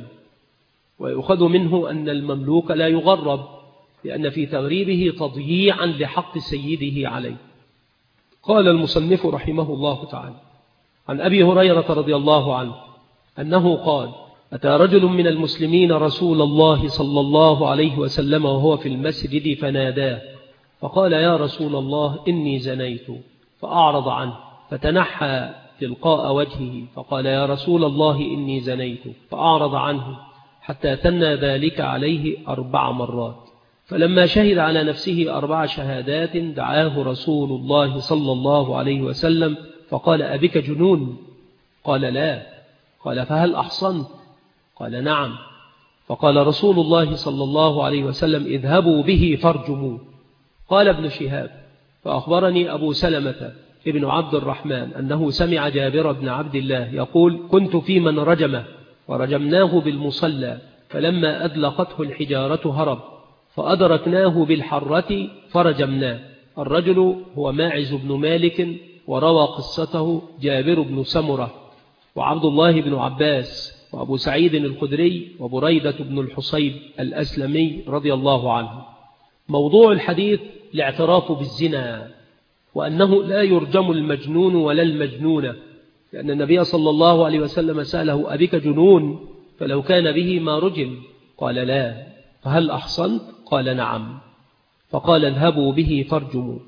ويؤخذ منه أن المملوك لا يغرب، لأن في تغريبه تضييعا لحق سيده عليه. قال المصنف رحمه الله تعالى عن أبي هريرة رضي الله عنه أنه قال: أتى رجل من المسلمين رسول الله صلى الله عليه وسلم وهو في المسجد فناداه فقال: يا رسول الله إني زنيت، فأعرض عنه فتنحى تلقاء وجهه فقال: يا رسول الله إني زنيت، فأعرض عنه حتى ثنى ذلك عليه 4 مرات. فلما شهد على نفسه 4 شهادات دعاه رسول الله صلى الله عليه وسلم فقال: أبك جنون؟ قال: لا. قال: فهل أحصنت؟ قال: نعم. فقال رسول الله صلى الله عليه وسلم: اذهبوا به فارجموه. قال ابن شهاب: فأخبرني أبو سلمة ابن عبد الرحمن أنه سمع جابر بن عبد الله يقول: كنت في من رجمه ورجمناه بالمصلى، فلما أدلقته الحجارة هرب، فأدركناه بالحرة فرجمناه. الرجل هو ماعز بن مالك، وروى قصته جابر بن سمرة وعبد الله بن عباس وأبو سعيد الخدري وبريدة بن الحصيب الأسلمي رضي الله عنه. موضوع الحديث الاعتراف بالزنا، وأنه لا يرجم المجنون ولا المجنونة، لأن النبي صلى الله عليه وسلم سأله: أبك جنون؟ فلو كان به ما رجم. قال: لا. فهل أحصنت؟ قال: نعم. فقال: اذهبوا به فارجموا.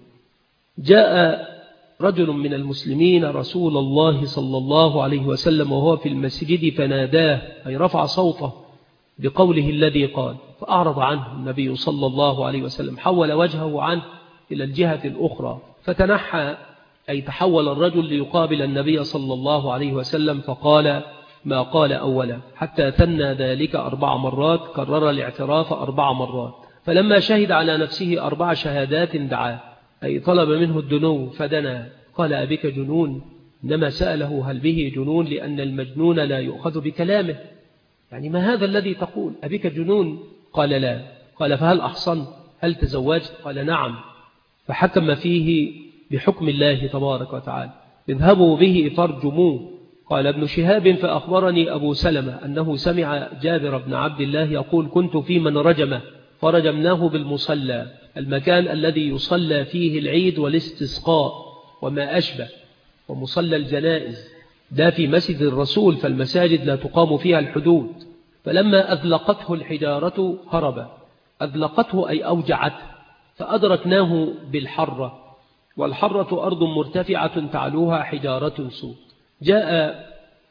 جاء رجل من المسلمين رسول الله صلى الله عليه وسلم وهو في المسجد فناداه، أي رفع صوته بقوله الذي قال، فأعرض عنه النبي صلى الله عليه وسلم، حول وجهه عنه إلى الجهة الأخرى، فتنحى أي تحول الرجل ليقابل النبي صلى الله عليه وسلم، فقال ما قال أولا حتى ثنى ذلك 4 مرات، كرر الاعتراف 4 مرات. فلما شهد على نفسه 4 شهادات دعاه، أي طلب منه الدنو فدنا. قال: أبك جنون؟ إنما سأله هل به جنون، لأن المجنون لا يؤخذ بكلامه. يعني ما هذا الذي تقول؟ أبك جنون؟ قال: لا. قال: فهل أحصنت؟ هل تزوجت؟ قال: نعم. فحكم فيه بحكم الله تبارك وتعالى: اذهبوا به فارجموه. قال ابن شهاب: فأخبرني أبو سلمة أنه سمع جابر بن عبد الله يقول: كنت في من رجمه فرجمناه بالمصلى، المكان الذي يصلى فيه العيد والاستسقاء وما أشبه، ومصلى الجنائز، ده في مسجد الرسول، فالمساجد لا تقام فيها الحدود. فلما أذلقته الحجارة هرب. أذلقته أي أوجعته، فأدركناه بالحرة، والحرة أرض مرتفعة تعلوها حجارة سود. جاء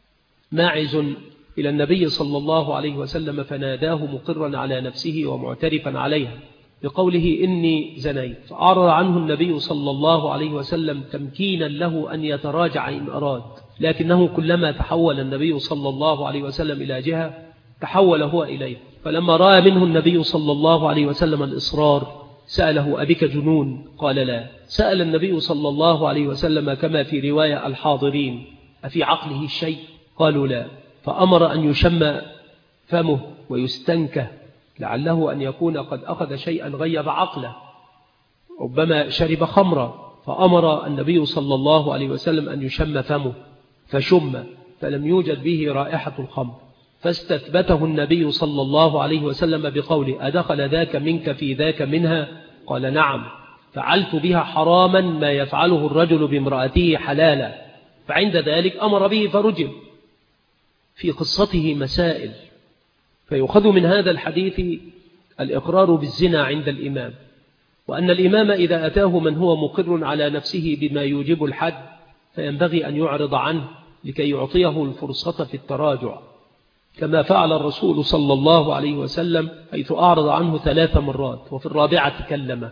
ماعز إلى النبي صلى الله عليه وسلم فناداه مقرا على نفسه ومعترفا عليها بقوله: إني زنيت. فأعرض عنه النبي صلى الله عليه وسلم تمكينا له أن يتراجع إن أراد، لكنه كلما تحول النبي صلى الله عليه وسلم إلى جهة تحول هو إليه. فلما رأى منه النبي صلى الله عليه وسلم الإصرار سأله: أبك جنون؟ قال: لا. سأل النبي صلى الله عليه وسلم كما في رواية الحاضرين: أفي عقله شيء؟ قالوا: لا. فأمر أن يشم فمه ويستنكه، لعله أن يكون قد أخذ شيئا غيب عقله، ربما شرب خمرا. فأمر النبي صلى الله عليه وسلم أن يشم فمه، فشم فلم يوجد به رائحة الخمر، فاستثبته النبي صلى الله عليه وسلم بقوله: أدخل ذاك منك في ذاك منها؟ قال: نعم، فعلت بها حراما ما يفعله الرجل بامرأته حلالا. فعند ذلك أمر به فرجم. في قصته مسائل، فيؤخذ من هذا الحديث الإقرار بالزنا عند الإمام، وأن الإمام إذا أتاه من هو مقر على نفسه بما يوجب الحد فينبغي أن يعرض عنه لكي يعطيه الفرصة في التراجع، كما فعل الرسول صلى الله عليه وسلم حيث أعرض عنه 3 مرات، وفي الرابعة تكلم.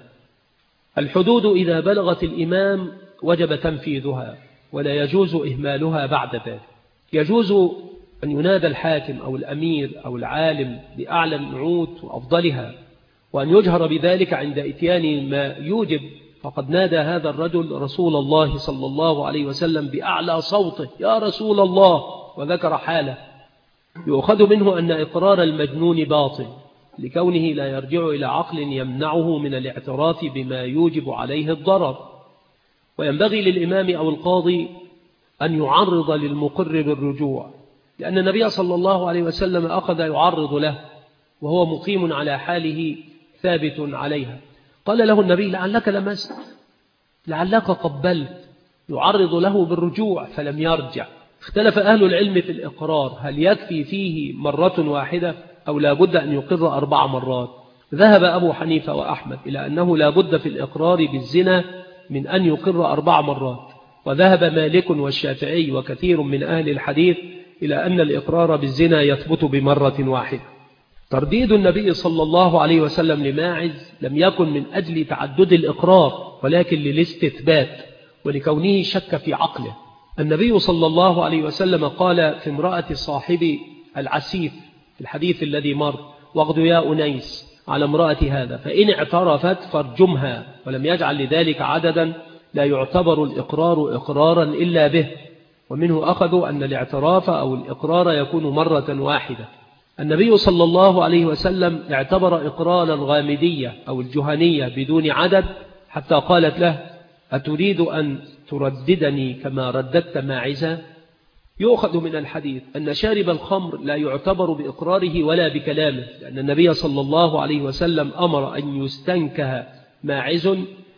الحدود إذا بلغت الإمام وجب تنفيذها، ولا يجوز إهمالها بعد ذلك. يجوز أن ينادى الحاكم أو الأمير أو العالم بأعلى النعوت وأفضلها، وأن يجهر بذلك عند إتيان ما يوجب. فقد نادى هذا الرجل رسول الله صلى الله عليه وسلم بأعلى صوته: يا رسول الله، وذكر حاله. يؤخذ منه أن إقرار المجنون باطل، لكونه لا يرجع إلى عقل يمنعه من الاعتراف بما يوجب عليه الضرر. وينبغي للإمام أو القاضي أن يعرض للمقر بالرجوع، لأن النبي صلى الله عليه وسلم أخذ يعرض له وهو مقيم على حاله ثابت عليها. قال له النبي: لعلك لمست، لعلك قبلت، يعرض له بالرجوع فلم يرجع. اختلف أهل العلم في الإقرار، هل يكفي فيه مرة واحدة أو لا بد أن يقر 4 مرات؟ ذهب أبو حنيفة وأحمد إلى أنه لا بد في الإقرار بالزنا من أن يقر 4 مرات، وذهب مالك والشافعي وكثير من أهل الحديث إلى أن الإقرار بالزنا يثبت بمرة واحدة. ترديد النبي صلى الله عليه وسلم لماعز لم يكن من أجل تعدد الإقرار، ولكن للاستثبات ولكونه شك في عقله. النبي صلى الله عليه وسلم قال في امرأة صاحب العسيف في الحديث الذي مر: واغد يا أنيس على امرأة هذا، فإن اعترفت فارجمها، ولم يجعل لذلك عددا لا يعتبر الإقرار إقرارا إلا به. ومنه أخذوا أن الاعتراف أو الإقرار يكون مرة واحدة. النبي صلى الله عليه وسلم اعتبر إقرار الغامدية أو الجهنية بدون عدد، حتى قالت له: أتريد أن ترددني كما رددت ماعزة؟ يؤخذ من الحديث أن شارب الخمر لا يعتبر بإقراره ولا بكلامه، لأن النبي صلى الله عليه وسلم أمر أن يستنكه ماعز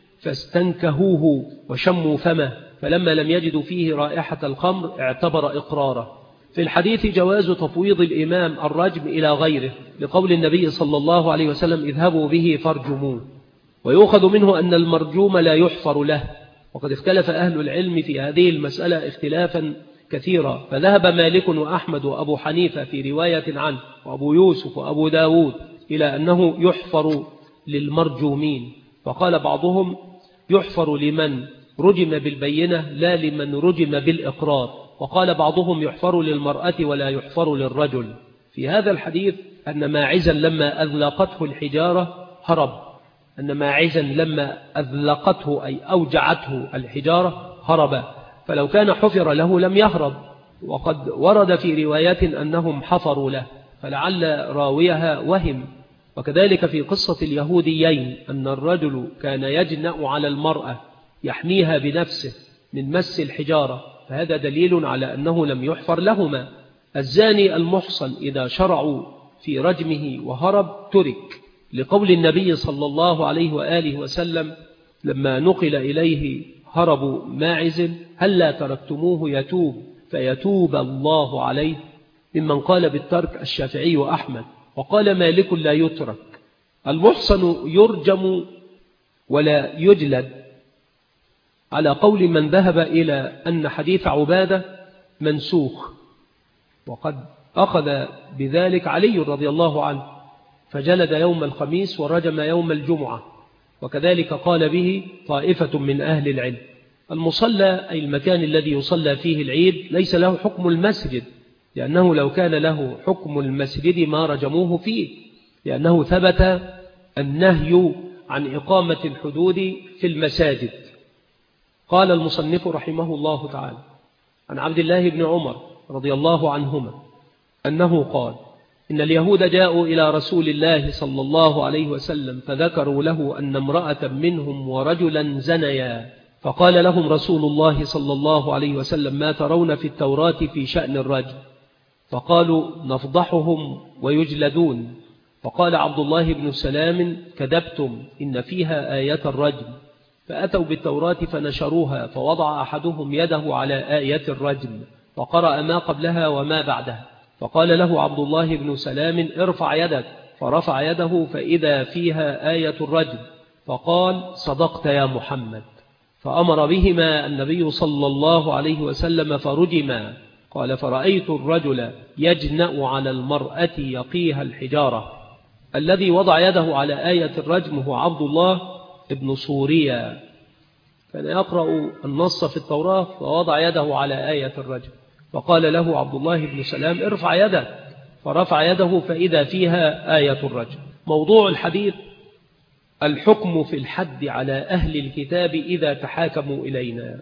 فاستنكهوه وشموا فمه، فلما لم يجدوا فيه رائحة الخمر اعتبر إقراره. في الحديث جواز تفويض الإمام الرجم إلى غيره، لقول النبي صلى الله عليه وسلم: اذهبوا به فارجموه. ويؤخذ منه أن المرجوم لا يحفر له، وقد اختلف أهل العلم في هذه المسألة اختلافا كثيرا، فذهب مالك وأحمد وأبو حنيفة في رواية عنه وأبو يوسف وأبو داود إلى أنه يحفر للمرجومين، فقال بعضهم: يحفر لمن رجم بالبينة لا لمن رجم بالإقرار، وقال بعضهم: يحفر للمرأة ولا يحفر للرجل. في هذا الحديث أن ماعزا لما أذلقته الحجارة هرب، أن ماعزا لما أذلقته أي أوجعته الحجارة هرب، فلو كان حفر له لم يهرب. وقد ورد في روايات أنهم حفروا له، فلعل راويها وهم. وكذلك في قصة اليهوديين أن الرجل كان يجنأ على المرأة يحميها بنفسه من مس الحجارة، فهذا دليل على أنه لم يحفر لهما. الزاني المحصن إذا شرعوا في رجمه وهرب ترك، لقول النبي صلى الله عليه وآله وسلم لما نقل إليه هرب ماعز: هل لا تركتموه يتوب فيتوب الله عليه؟ ممن قال بالترك الشافعي وأحمد، وقال مالك: لا يترك. المحصن يرجم ولا يجلد، على قول من ذهب إلى أن حديث عبادة منسوخ، وقد أخذ بذلك علي رضي الله عنه، فجلد يوم الخميس ورجم يوم الجمعة، وكذلك قال به طائفة من أهل العلم. المصلى أي المكان الذي يصلى فيه العيد ليس له حكم المسجد، لأنه لو كان له حكم المسجد ما رجموه فيه، لأنه ثبت النهي عن إقامة الحدود في المساجد. قال المصنف رحمه الله تعالى: عن عبد الله بن عمر رضي الله عنهما أنه قال: إن اليهود جاءوا إلى رسول الله صلى الله عليه وسلم فذكروا له أن امرأة منهم ورجلا زنيا، فقال لهم رسول الله صلى الله عليه وسلم: ما ترون في التوراة في شأن الرجل؟ فقالوا: نفضحهم ويجلدون. فقال عبد الله بن سلام: كذبتم، إن فيها آية الرجم. فأتوا بالتوراة فنشروها، فوضع أحدهم يده على آية الرجم وقرأ ما قبلها وما بعدها، فقال له عبد الله بن سلام: ارفع يدك، فرفع يده فإذا فيها آية الرجم، فقال: صدقت يا محمد. فأمر بهما النبي صلى الله عليه وسلم فرجما. قال: فرأيت الرجل يجنأ على المرأة يقيها الحجارة. الذي وضع يده على آية الرجم هو عبد الله ابن صوريا، كان يقرأ النص في التوراة فوضع يده على آية الرجم، فقال له عبد الله بن سلام: ارفع يدك، فرفع يده فإذا فيها آية الرجم. موضوع الحديث الحكم في الحد على أهل الكتاب إذا تحاكموا إلينا،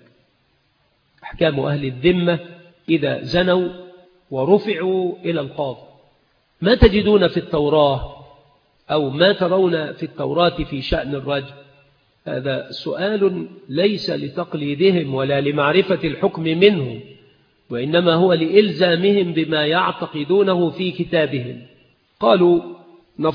أحكام أهل الذمة إذا زنوا ورفعوا إلى القاضي. ما تجدون في التوراة أو ما ترون في التوراة في شأن الرجم؟ هذا سؤال ليس لتقليدهم ولا لمعرفة الحكم منه، وإنما هو لإلزامهم بما يعتقدونه في كتابهم. قالوا: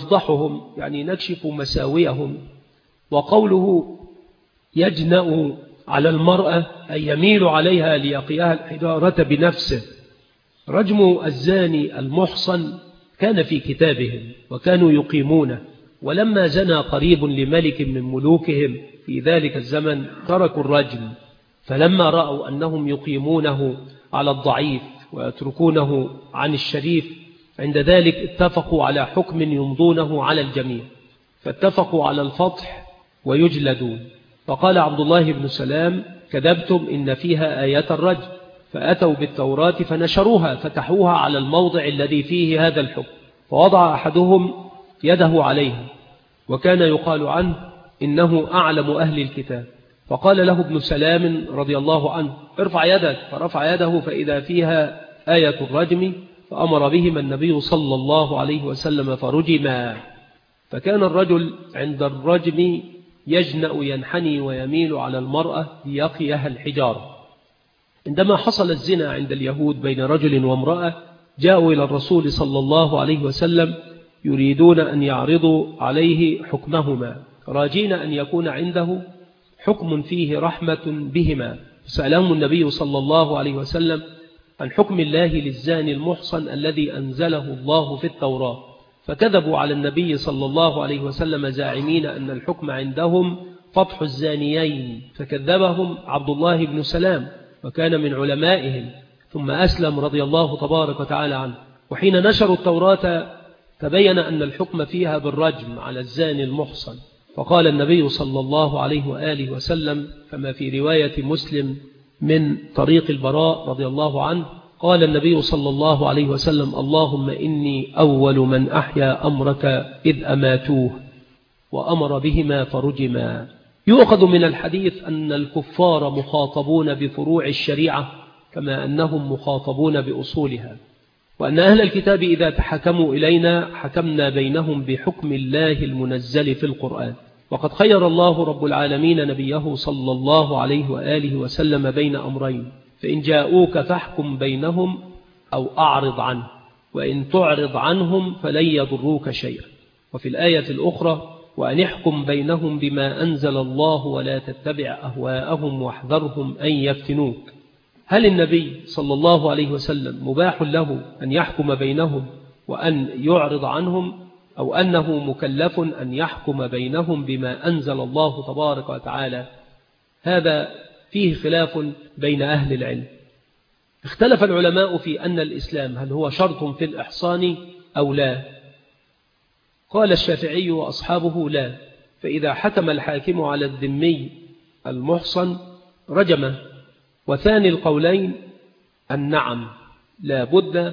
نفضحهم يعني نكشف مساويهم. وقوله يجنأ على المرأة أن يميل عليها ليقيها الحجارة بنفسه. رجم الزاني المحصن كان في كتابهم وكانوا يقيمونه، ولما زنى قريب لملك من ملوكهم في ذلك الزمن تركوا الرجم، فلما رأوا أنهم يقيمونه على الضعيف ويتركونه عن الشريف، عند ذلك اتفقوا على حكم يمضونه على الجميع، فاتفقوا على الفطح ويجلدون. فقال عبد الله بن سلام: كذبتم، إن فيها آية الرجم. فأتوا بالتوراة فنشروها، فتحوها على الموضع الذي فيه هذا الحكم، فوضع أحدهم يده عليها، وكان يقال عنه إنه أعلم أهل الكتاب. فقال له ابن سلام رضي الله عنه: ارفع يدك. فرفع يده فإذا فيها آية الرجم، فأمر بهما النبي صلى الله عليه وسلم فرجما. فكان الرجل عند الرجم يجنأ ينحني ويميل على المرأة ليقيها الحجارة. عندما حصل الزنا عند اليهود بين رجل وامرأة، جاءوا إلى الرسول صلى الله عليه وسلم يريدون أن يعرضوا عليه حكمهما، راجين أن يكون عنده حكم فيه رحمة بهما. سألهم النبي صلى الله عليه وسلم عن حكم الله للزاني المحصن الذي أنزله الله في التوراة، فكذبوا على النبي صلى الله عليه وسلم زاعمين أن الحكم عندهم فطح الزانيين، فكذبهم عبد الله بن سلام وكان من علمائهم، ثم أسلم رضي الله تبارك وتعالى عنه. وحين نشروا التوراة تبين أن الحكم فيها بالرجم على الزاني المحصن، فقال النبي صلى الله عليه وآله وسلم كما في رواية مسلم من طريق البراء رضي الله عنه، قال النبي صلى الله عليه وسلم: اللهم إني أول من أحيا أمرك إذ أماتوه، وأمر بهما فرجما. يؤخذ من الحديث أن الكفار مخاطبون بفروع الشريعة كما أنهم مخاطبون بأصولها، وأن أهل الكتاب إذا تحكموا إلينا حكمنا بينهم بحكم الله المنزل في القرآن. وقد خير الله رب العالمين نبيه صلى الله عليه وآله وسلم بين أمرين: فإن جاءوك فاحكم بينهم أو أعرض عنه، وإن تعرض عنهم فلن يضروك شيئا. وفي الآية الأخرى: وأن احكم بينهم بما أنزل الله ولا تتبع أهواءهم واحذرهم أن يفتنوك. هل النبي صلى الله عليه وسلم مباح له أن يحكم بينهم وأن يعرض عنهم، أو أنه مكلف أن يحكم بينهم بما أنزل الله تبارك وتعالى؟ هذا فيه خلاف بين أهل العلم. اختلف العلماء في أن الإسلام هل هو شرط في الإحصان أو لا. قال الشافعي وأصحابه: لا، فإذا حكم الحاكم على الذمي المحصن رجمه. وثاني القولين النعم، لا بد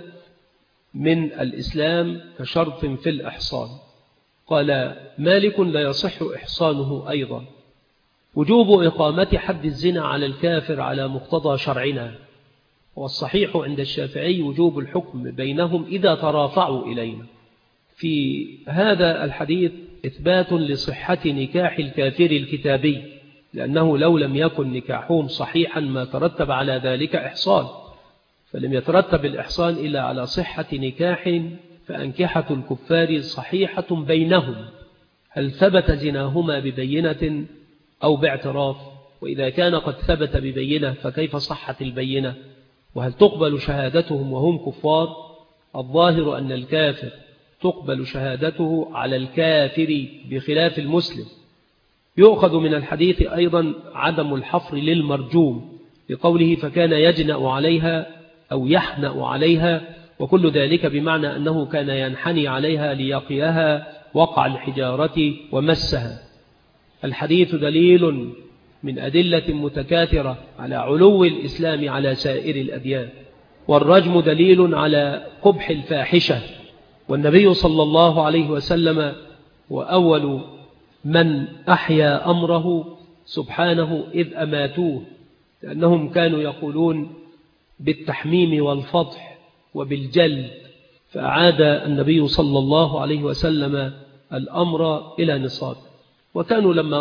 من الإسلام كشرط في الإحصان. قال مالك: لا يصح إحصانه أيضا. وجوب إقامة حد الزنا على الكافر على مقتضى شرعنا، والصحيح عند الشافعي وجوب الحكم بينهم إذا ترافعوا إلينا. في هذا الحديث إثبات لصحة نكاح الكافر الكتابي، لأنه لو لم يكن نكاحهم صحيحا ما ترتب على ذلك إحصان، فلم يترتب الإحصان إلا على صحة نكاح، فأنكحة الكفار صحيحة بينهم، هل ثبت زناهما ببينة أو باعتراف؟ وإذا كان قد ثبت ببينة فكيف صحة البينة؟ وهل تقبل شهادتهم وهم كفار؟ الظاهر أن الكافر تقبل شهادته على الكافر بخلاف المسلم. يؤخذ من الحديث أيضا عدم الحفر للمرجوم، لقوله: فكان يجنأ عليها أو يحنأ عليها، وكل ذلك بمعنى أنه كان ينحني عليها ليقيها وقع الحجارة ومسها. الحديث دليل من أدلة متكاثرة على علو الإسلام على سائر الأديان، والرجم دليل على قبح الفاحشة. والنبي صلى الله عليه وسلم وأول من أحيا أمره سبحانه إذ أماتوه، لأنهم كانوا يقولون بالتحميم والفضح وبالجلد، فأعاد النبي صلى الله عليه وسلم الأمر إلى نصاب. وكانوا لما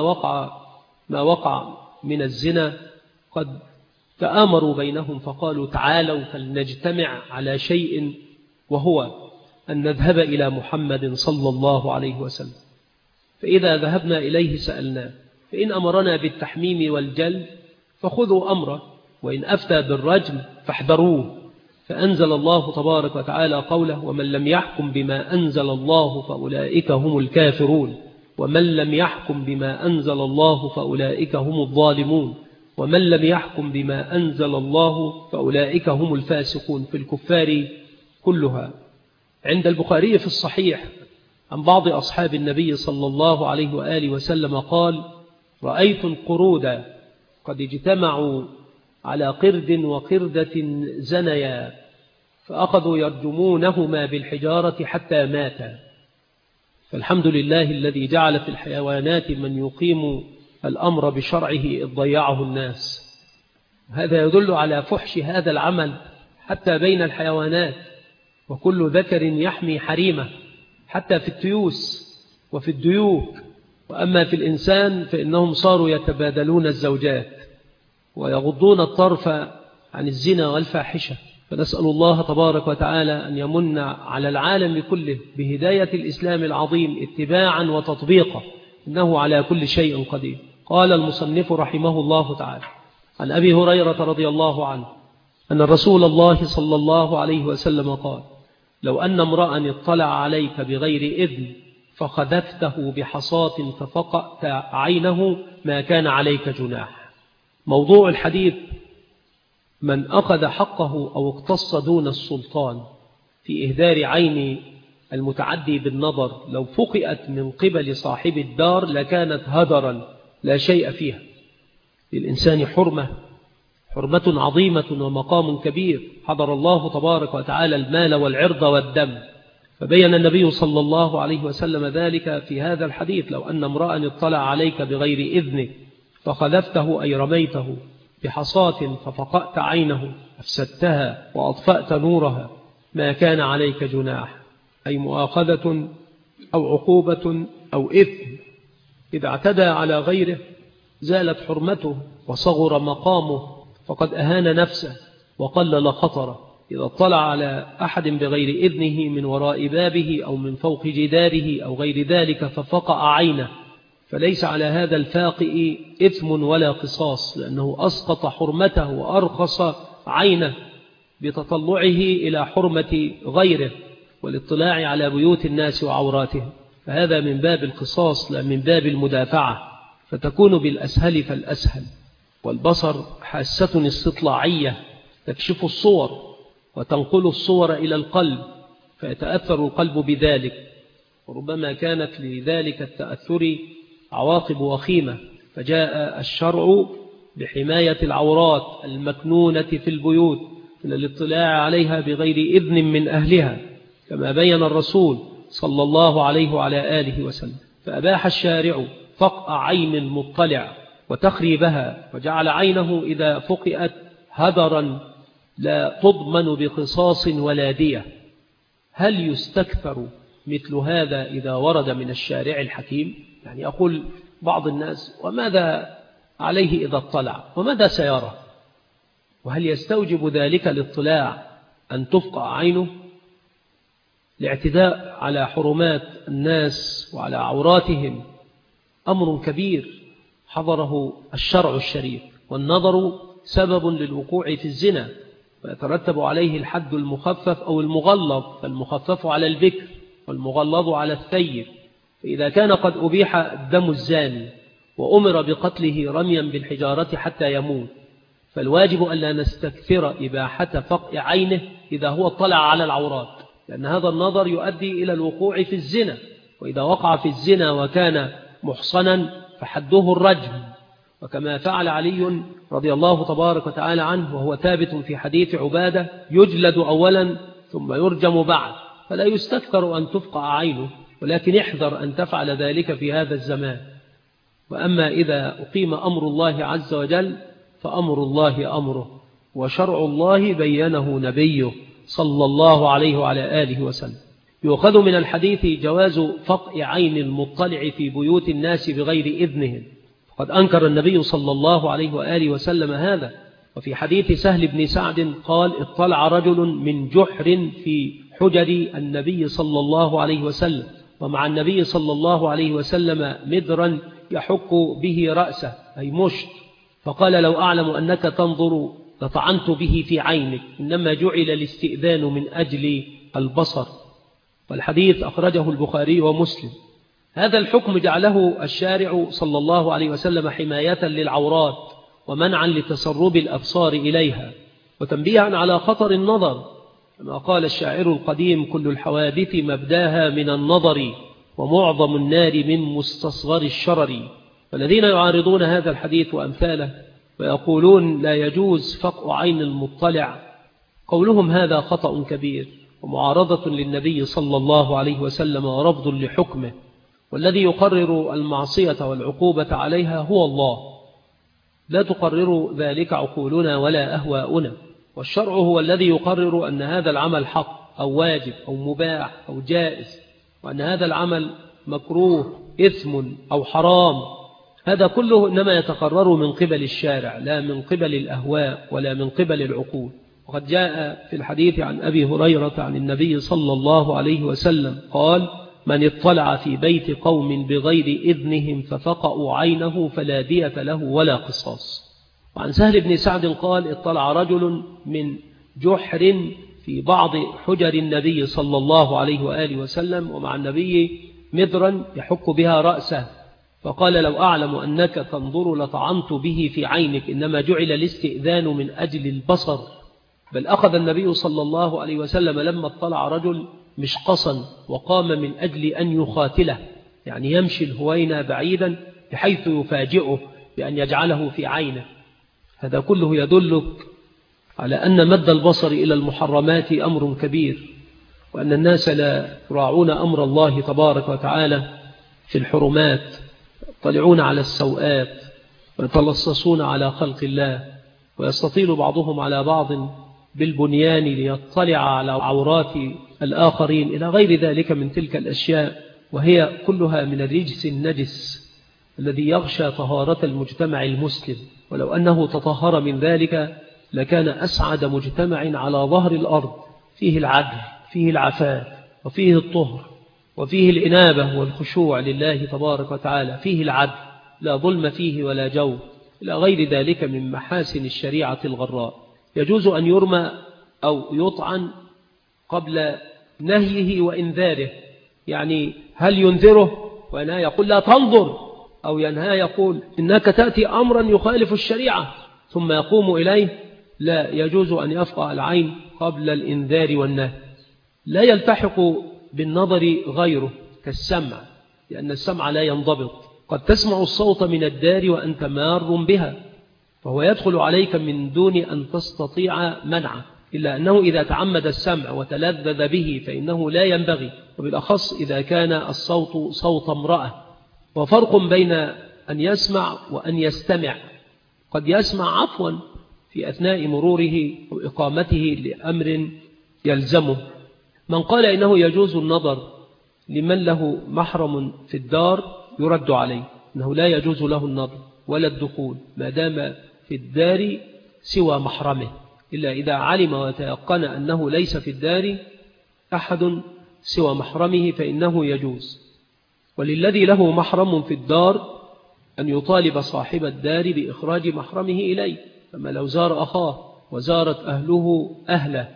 ما وقع من الزنا قد تآمروا بينهم فقالوا: تعالوا فلنجتمع على شيء، وهو أن نذهب إلى محمد صلى الله عليه وسلم، فإذا ذهبنا إليه سألناه، فإن أمرنا بالتحميم والجلد فخذوا أمره، وإن أفتى بالرجم فاحذروه. فأنزل الله تبارك وتعالى قوله: ومن لم يحكم بما أنزل الله فأولئك هم الكافرون، ومن لم يحكم بما أنزل الله فأولئك هم الظالمون، ومن لم يحكم بما أنزل الله فأولئك هم الفاسقون. في الكفار كلها. عند البخاري في الصحيح عن بعض أصحاب النبي صلى الله عليه وآله وسلم قال: رأيت القرود قد اجتمعوا على قرد وقردة زنيا، فأخذوا يرجمونهما بالحجارة حتى ماتا. فالحمد لله الذي جعل في الحيوانات من يقيم الأمر بشرعه إذ ضيعه الناس. هذا يدل على فحش هذا العمل حتى بين الحيوانات، وكل ذكر يحمي حريمه، حتى في التيوس وفي الديوك. وأما في الإنسان فإنهم صاروا يتبادلون الزوجات ويغضون الطرف عن الزنا والفاحشة. فنسأل الله تبارك وتعالى أن يمن على العالم كله بهداية الإسلام العظيم اتباعا وتطبيقا، إنه على كل شيء قدير. قال المصنف رحمه الله تعالى: عن أبي هريرة رضي الله عنه أن رسول الله صلى الله عليه وسلم قال: لو أن امرأ اطلع عليك بغير إذن فخذفته بحصاة ففقأت عينه ما كان عليك جناح. موضوع الحديث: من أخذ حقه أو اقتص دون السلطان في إهدار عين المتعدي بالنظر لو فقئت من قبل صاحب الدار لكانت هدرا لا شيء فيها. للإنسان حرمة عظيمة ومقام كبير. حضر الله تبارك وتعالى المال والعرض والدم، فبين النبي صلى الله عليه وسلم ذلك في هذا الحديث: لو أن امرأ اطلع عليك بغير إذنك فخذفته أي رميته بحصاة ففقأت عينه أفسدتها وأطفأت نورها ما كان عليك جناح، أي مؤاخذة أو عقوبة أو إثم. إذا اعتدى على غيره زالت حرمته وصغر مقامه، فقد أهان نفسه وقلل خطره. إذا اطلع على أحد بغير إذنه من وراء بابه أو من فوق جداره أو غير ذلك ففقأ عينه، فليس على هذا الفاقئ إثم ولا قصاص، لأنه أسقط حرمته وأرخص عينه بتطلعه إلى حرمة غيره والاطلاع على بيوت الناس وعوراتهم. فهذا من باب القصاص لا من باب المدافعة، فتكون بالأسهل فالأسهل. والبصر حاسة استطلاعية تكشف الصور وتنقل الصور إلى القلب، فيتأثر القلب بذلك، وربما كانت لذلك التأثر عواقب وخيمة. فجاء الشرع بحماية العورات المكنونة في البيوت من الاطلاع عليها بغير إذن من أهلها، كما بين الرسول صلى الله عليه وعلى آله وسلم. فأباح الشارع فقأ عين المطلع وتخريبها، وجعل عينه إذا فقئت هدرا لا تضمن بقصاص ولا دية. هل يستكثر مثل هذا إذا ورد من الشارع الحكيم؟ يعني يقول بعض الناس: وماذا عليه إذا اطلع؟ وماذا سيرى؟ وهل يستوجب ذلك الاطلاع أن تفقع عينه؟ الاعتداء على حرمات الناس وعلى عوراتهم أمر كبير حضره الشرع الشريف، والنظر سبب للوقوع في الزنا، ويترتب عليه الحد المخفف أو المغلظ، فالمخفف على البكر والمغلظ على الثيب. فإذا كان قد أبيح الدم الزاني وأمر بقتله رميا بالحجارة حتى يموت، فالواجب أن لا نستكثر إباحة فقع عينه إذا هو اطلع على العورات، لأن هذا النظر يؤدي إلى الوقوع في الزنا، وإذا وقع في الزنا وكان محصنا فحده الرجم، وكما فعل علي رضي الله تبارك وتعالى عنه وهو ثابت في حديث عبادة: يجلد أولا ثم يرجم بعد. فلا يستكثر أن تفقع عينه، ولكن احذر أن تفعل ذلك في هذا الزمان. وأما إذا أقيم أمر الله عز وجل فأمر الله أمره، وشرع الله بينه نبيه صلى الله عليه وعلى آله وسلم. يؤخذ من الحديث جواز فقع عين المطلع في بيوت الناس بغير إذنهم، فقد أنكر النبي صلى الله عليه وآله وسلم هذا. وفي حديث سهل بن سعد قال: اطلع رجل من جحر في حجر النبي صلى الله عليه وسلم، ومع النبي صلى الله عليه وسلم مدرا يحك به رأسه أي مشت، فقال لو أعلم أنك تنظر لطعنت به في عينك، إنما جعل الاستئذان من أجل البصر. والحديث أخرجه البخاري ومسلم. هذا الحكم جعله الشارع صلى الله عليه وسلم حماية للعورات ومنعا لتسرب الأبصار إليها وتنبيها على خطر النظر، كما قال الشاعر القديم: كل الحوادث مبداها من النظر ومعظم النار من مستصغر الشرر. فالذين يعارضون هذا الحديث وأمثاله ويقولون لا يجوز فقع عين المطلع، قولهم هذا خطأ كبير ومعارضة للنبي صلى الله عليه وسلم ورفض لحكمه، والذي يقرر المعصية والعقوبة عليها هو الله، لا تقرر ذلك عقولنا ولا أهواؤنا. والشرع هو الذي يقرر أن هذا العمل حق أو واجب أو مباح أو جائز، وأن هذا العمل مكروه إثم أو حرام. هذا كله إنما يتقرر من قبل الشارع، لا من قبل الأهواء ولا من قبل العقول. وقد جاء في الحديث عن أبي هريرة عن النبي صلى الله عليه وسلم قال: من اطلع في بيت قوم بغير إذنهم ففقأوا عينه فلا دية له ولا قصاص. وعن سهل بن سعد قال: اطلع رجل من جحر في بعض حجر النبي صلى الله عليه وآله وسلم، ومع النبي مدرا يحك بها رأسه، فقال: لو أعلم أنك تنظر لطعنت به في عينك، إنما جعل الاستئذان من أجل البصر. بل أخذ النبي صلى الله عليه وسلم لما اطلع رجل مشقصا وقام من أجل أن يقاتله، يعني يمشي الهوينة بعيدا بحيث يفاجئه بأن يجعله في عينه. هذا كله يدلك على أن مد البصر إلى المحرمات أمر كبير، وأن الناس لا يراعون أمر الله تبارك وتعالى في الحرمات، يطلعون على السوءات ويتلصصون على خلق الله، ويستطيل بعضهم على بعض بالبنيان ليطلع على عورات الآخرين إلى غير ذلك من تلك الأشياء، وهي كلها من الرجس النجس الذي يغشى طهارة المجتمع المسلم. ولو أنه تطهر من ذلك لكان أسعد مجتمع على ظهر الأرض، فيه العدل، فيه العفاف، وفيه الطهر، وفيه الإنابة والخشوع لله تبارك وتعالى، فيه العدل لا ظلم فيه ولا جور، إلى غير ذلك من محاسن الشريعة الغراء. يجوز أن يرمى أو يطعن قبل نهيه وإنذاره، يعني هل ينذره وينهى يقول لا تنظر، أو ينهى يقول إنك تأتي أمرا يخالف الشريعة ثم يقوم إليه؟ لا يجوز أن يفقع العين قبل الإنذار والنهي. لا يلتحق بالنظر غيره كالسمع، لأن السمع لا ينضبط، قد تسمع الصوت من الدار وأنت مار بها، فهو يدخل عليك من دون أن تستطيع منعه، إلا أنه إذا تعمد السمع وتلذذ به فإنه لا ينبغي، وبالأخص إذا كان الصوت صوت امرأة. وفرق بين أن يسمع وأن يستمع، قد يسمع عفوا في أثناء مروره أو إقامته لأمر يلزمه. من قال إنه يجوز النظر لمن له محرم في الدار يرد عليه أنه لا يجوز له النظر ولا الدخول ما دام في الدار سوى محرمه، إلا إذا علم وتيقن أنه ليس في الدار أحد سوى محرمه فإنه يجوز. وللذي له محرم في الدار أن يطالب صاحب الدار بإخراج محرمه إليه. أما لو زار أخاه وزارت أهله أهله،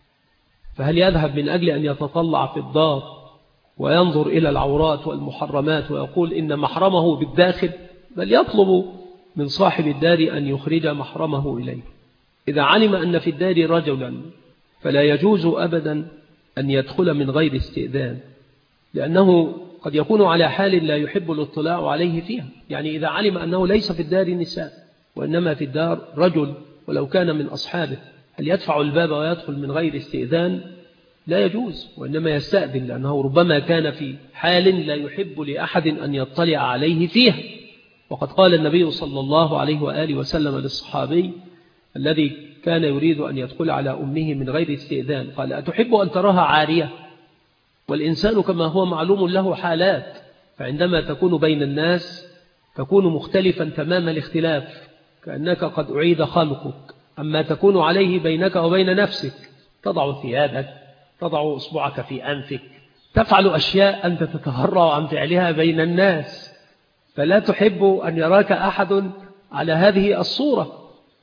فهل يذهب من أجل أن يتطلع في الدار وينظر إلى العورات والمحرمات ويقول إن محرمه بالداخل؟ بل يطلب من صاحب الدار أن يخرج محرمه إليه. إذا علم أن في الدار رجلا فلا يجوز أبدا أن يدخل من غير استئذان، لأنه قد يكون على حال لا يحب الاطلاع عليه فيها. يعني إذا علم أنه ليس في الدار نساء وإنما في الدار رجل ولو كان من أصحابه، هل يدفع الباب ويدخل من غير استئذان؟ لا يجوز، وإنما يستأذن، لأنه ربما كان في حال لا يحب لأحد أن يطلع عليه فيها. وقد قال النبي صلى الله عليه وآله وسلم للصحابي الذي كان يريد أن يدخل على أمه من غير استئذان، قال أتحب أن تراها عارية؟ والإنسان كما هو معلوم له حالات، فعندما تكون بين الناس تكون مختلفا تمام الاختلاف، كأنك قد أعيد خلقك. أما تكون عليه بينك وبين نفسك، تضع ثيابك، تضع أصبعك في أنفك، تفعل أشياء أنت تتهرع عن فعلها بين الناس، فلا تحب أن يراك أحد على هذه الصورة.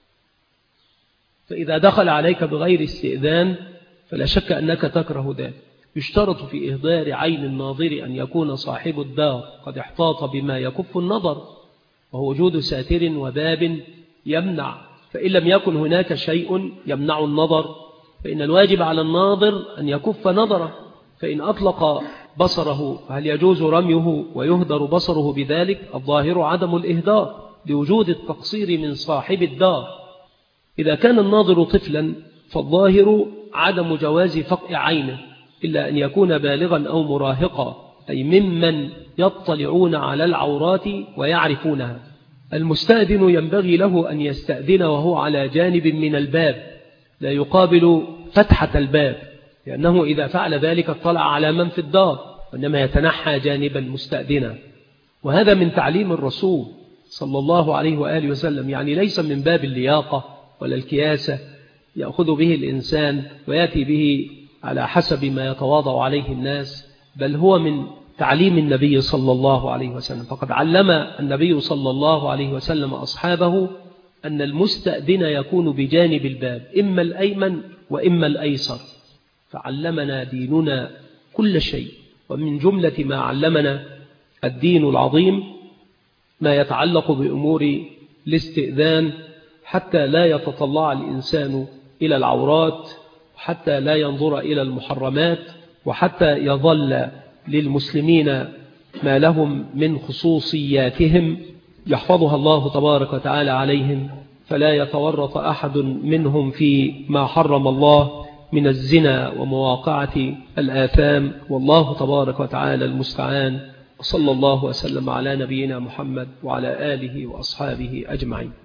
فإذا دخل عليك بغير استئذان فلا شك أنك تكره ذلك. يشترط في إهدار عين الناظر أن يكون صاحب الدار قد احتاط بما يكف النظر، وهو وجود ساتر وباب يمنع. فإن لم يكن هناك شيء يمنع النظر فإن الواجب على الناظر أن يكف نظره. فإن أطلق بصره هل يجوز رميه ويهدر بصره بذلك؟ الظاهر عدم الإهدار لوجود التقصير من صاحب الدار. إذا كان الناظر طفلا فالظاهر عدم جواز فقع عينه إلا أن يكون بالغا أو مراهقا، أي ممن يطلعون على العورات ويعرفونها. المستأذن ينبغي له أن يستأذن وهو على جانب من الباب لا يقابل فتحة الباب، لأنه إذا فعل ذلك اطلع على من في الدار، وإنما يتنحى جانبا مستأذنا. وهذا من تعليم الرسول صلى الله عليه وآله وسلم، يعني ليس من باب اللياقة ولا الكياسة يأخذ به الإنسان ويأتي به على حسب ما يتواضع عليه الناس، بل هو من تعليم النبي صلى الله عليه وسلم. فقد علم النبي صلى الله عليه وسلم أصحابه أن المستأذن يكون بجانب الباب إما الأيمن وإما الأيسر. فعلمنا ديننا كل شيء، ومن جملة ما علمنا الدين العظيم ما يتعلق بأمور الاستئذان، حتى لا يتطلع الإنسان إلى العورات، حتى لا ينظر إلى المحرمات، وحتى يظل للمسلمين ما لهم من خصوصياتهم يحفظها الله تبارك وتعالى عليهم، فلا يتورط أحد منهم في ما حرم الله من الزنا ومواقعة الآثام. والله تبارك وتعالى المستعان. وصلى الله وسلم على نبينا محمد وعلى آله وأصحابه أجمعين.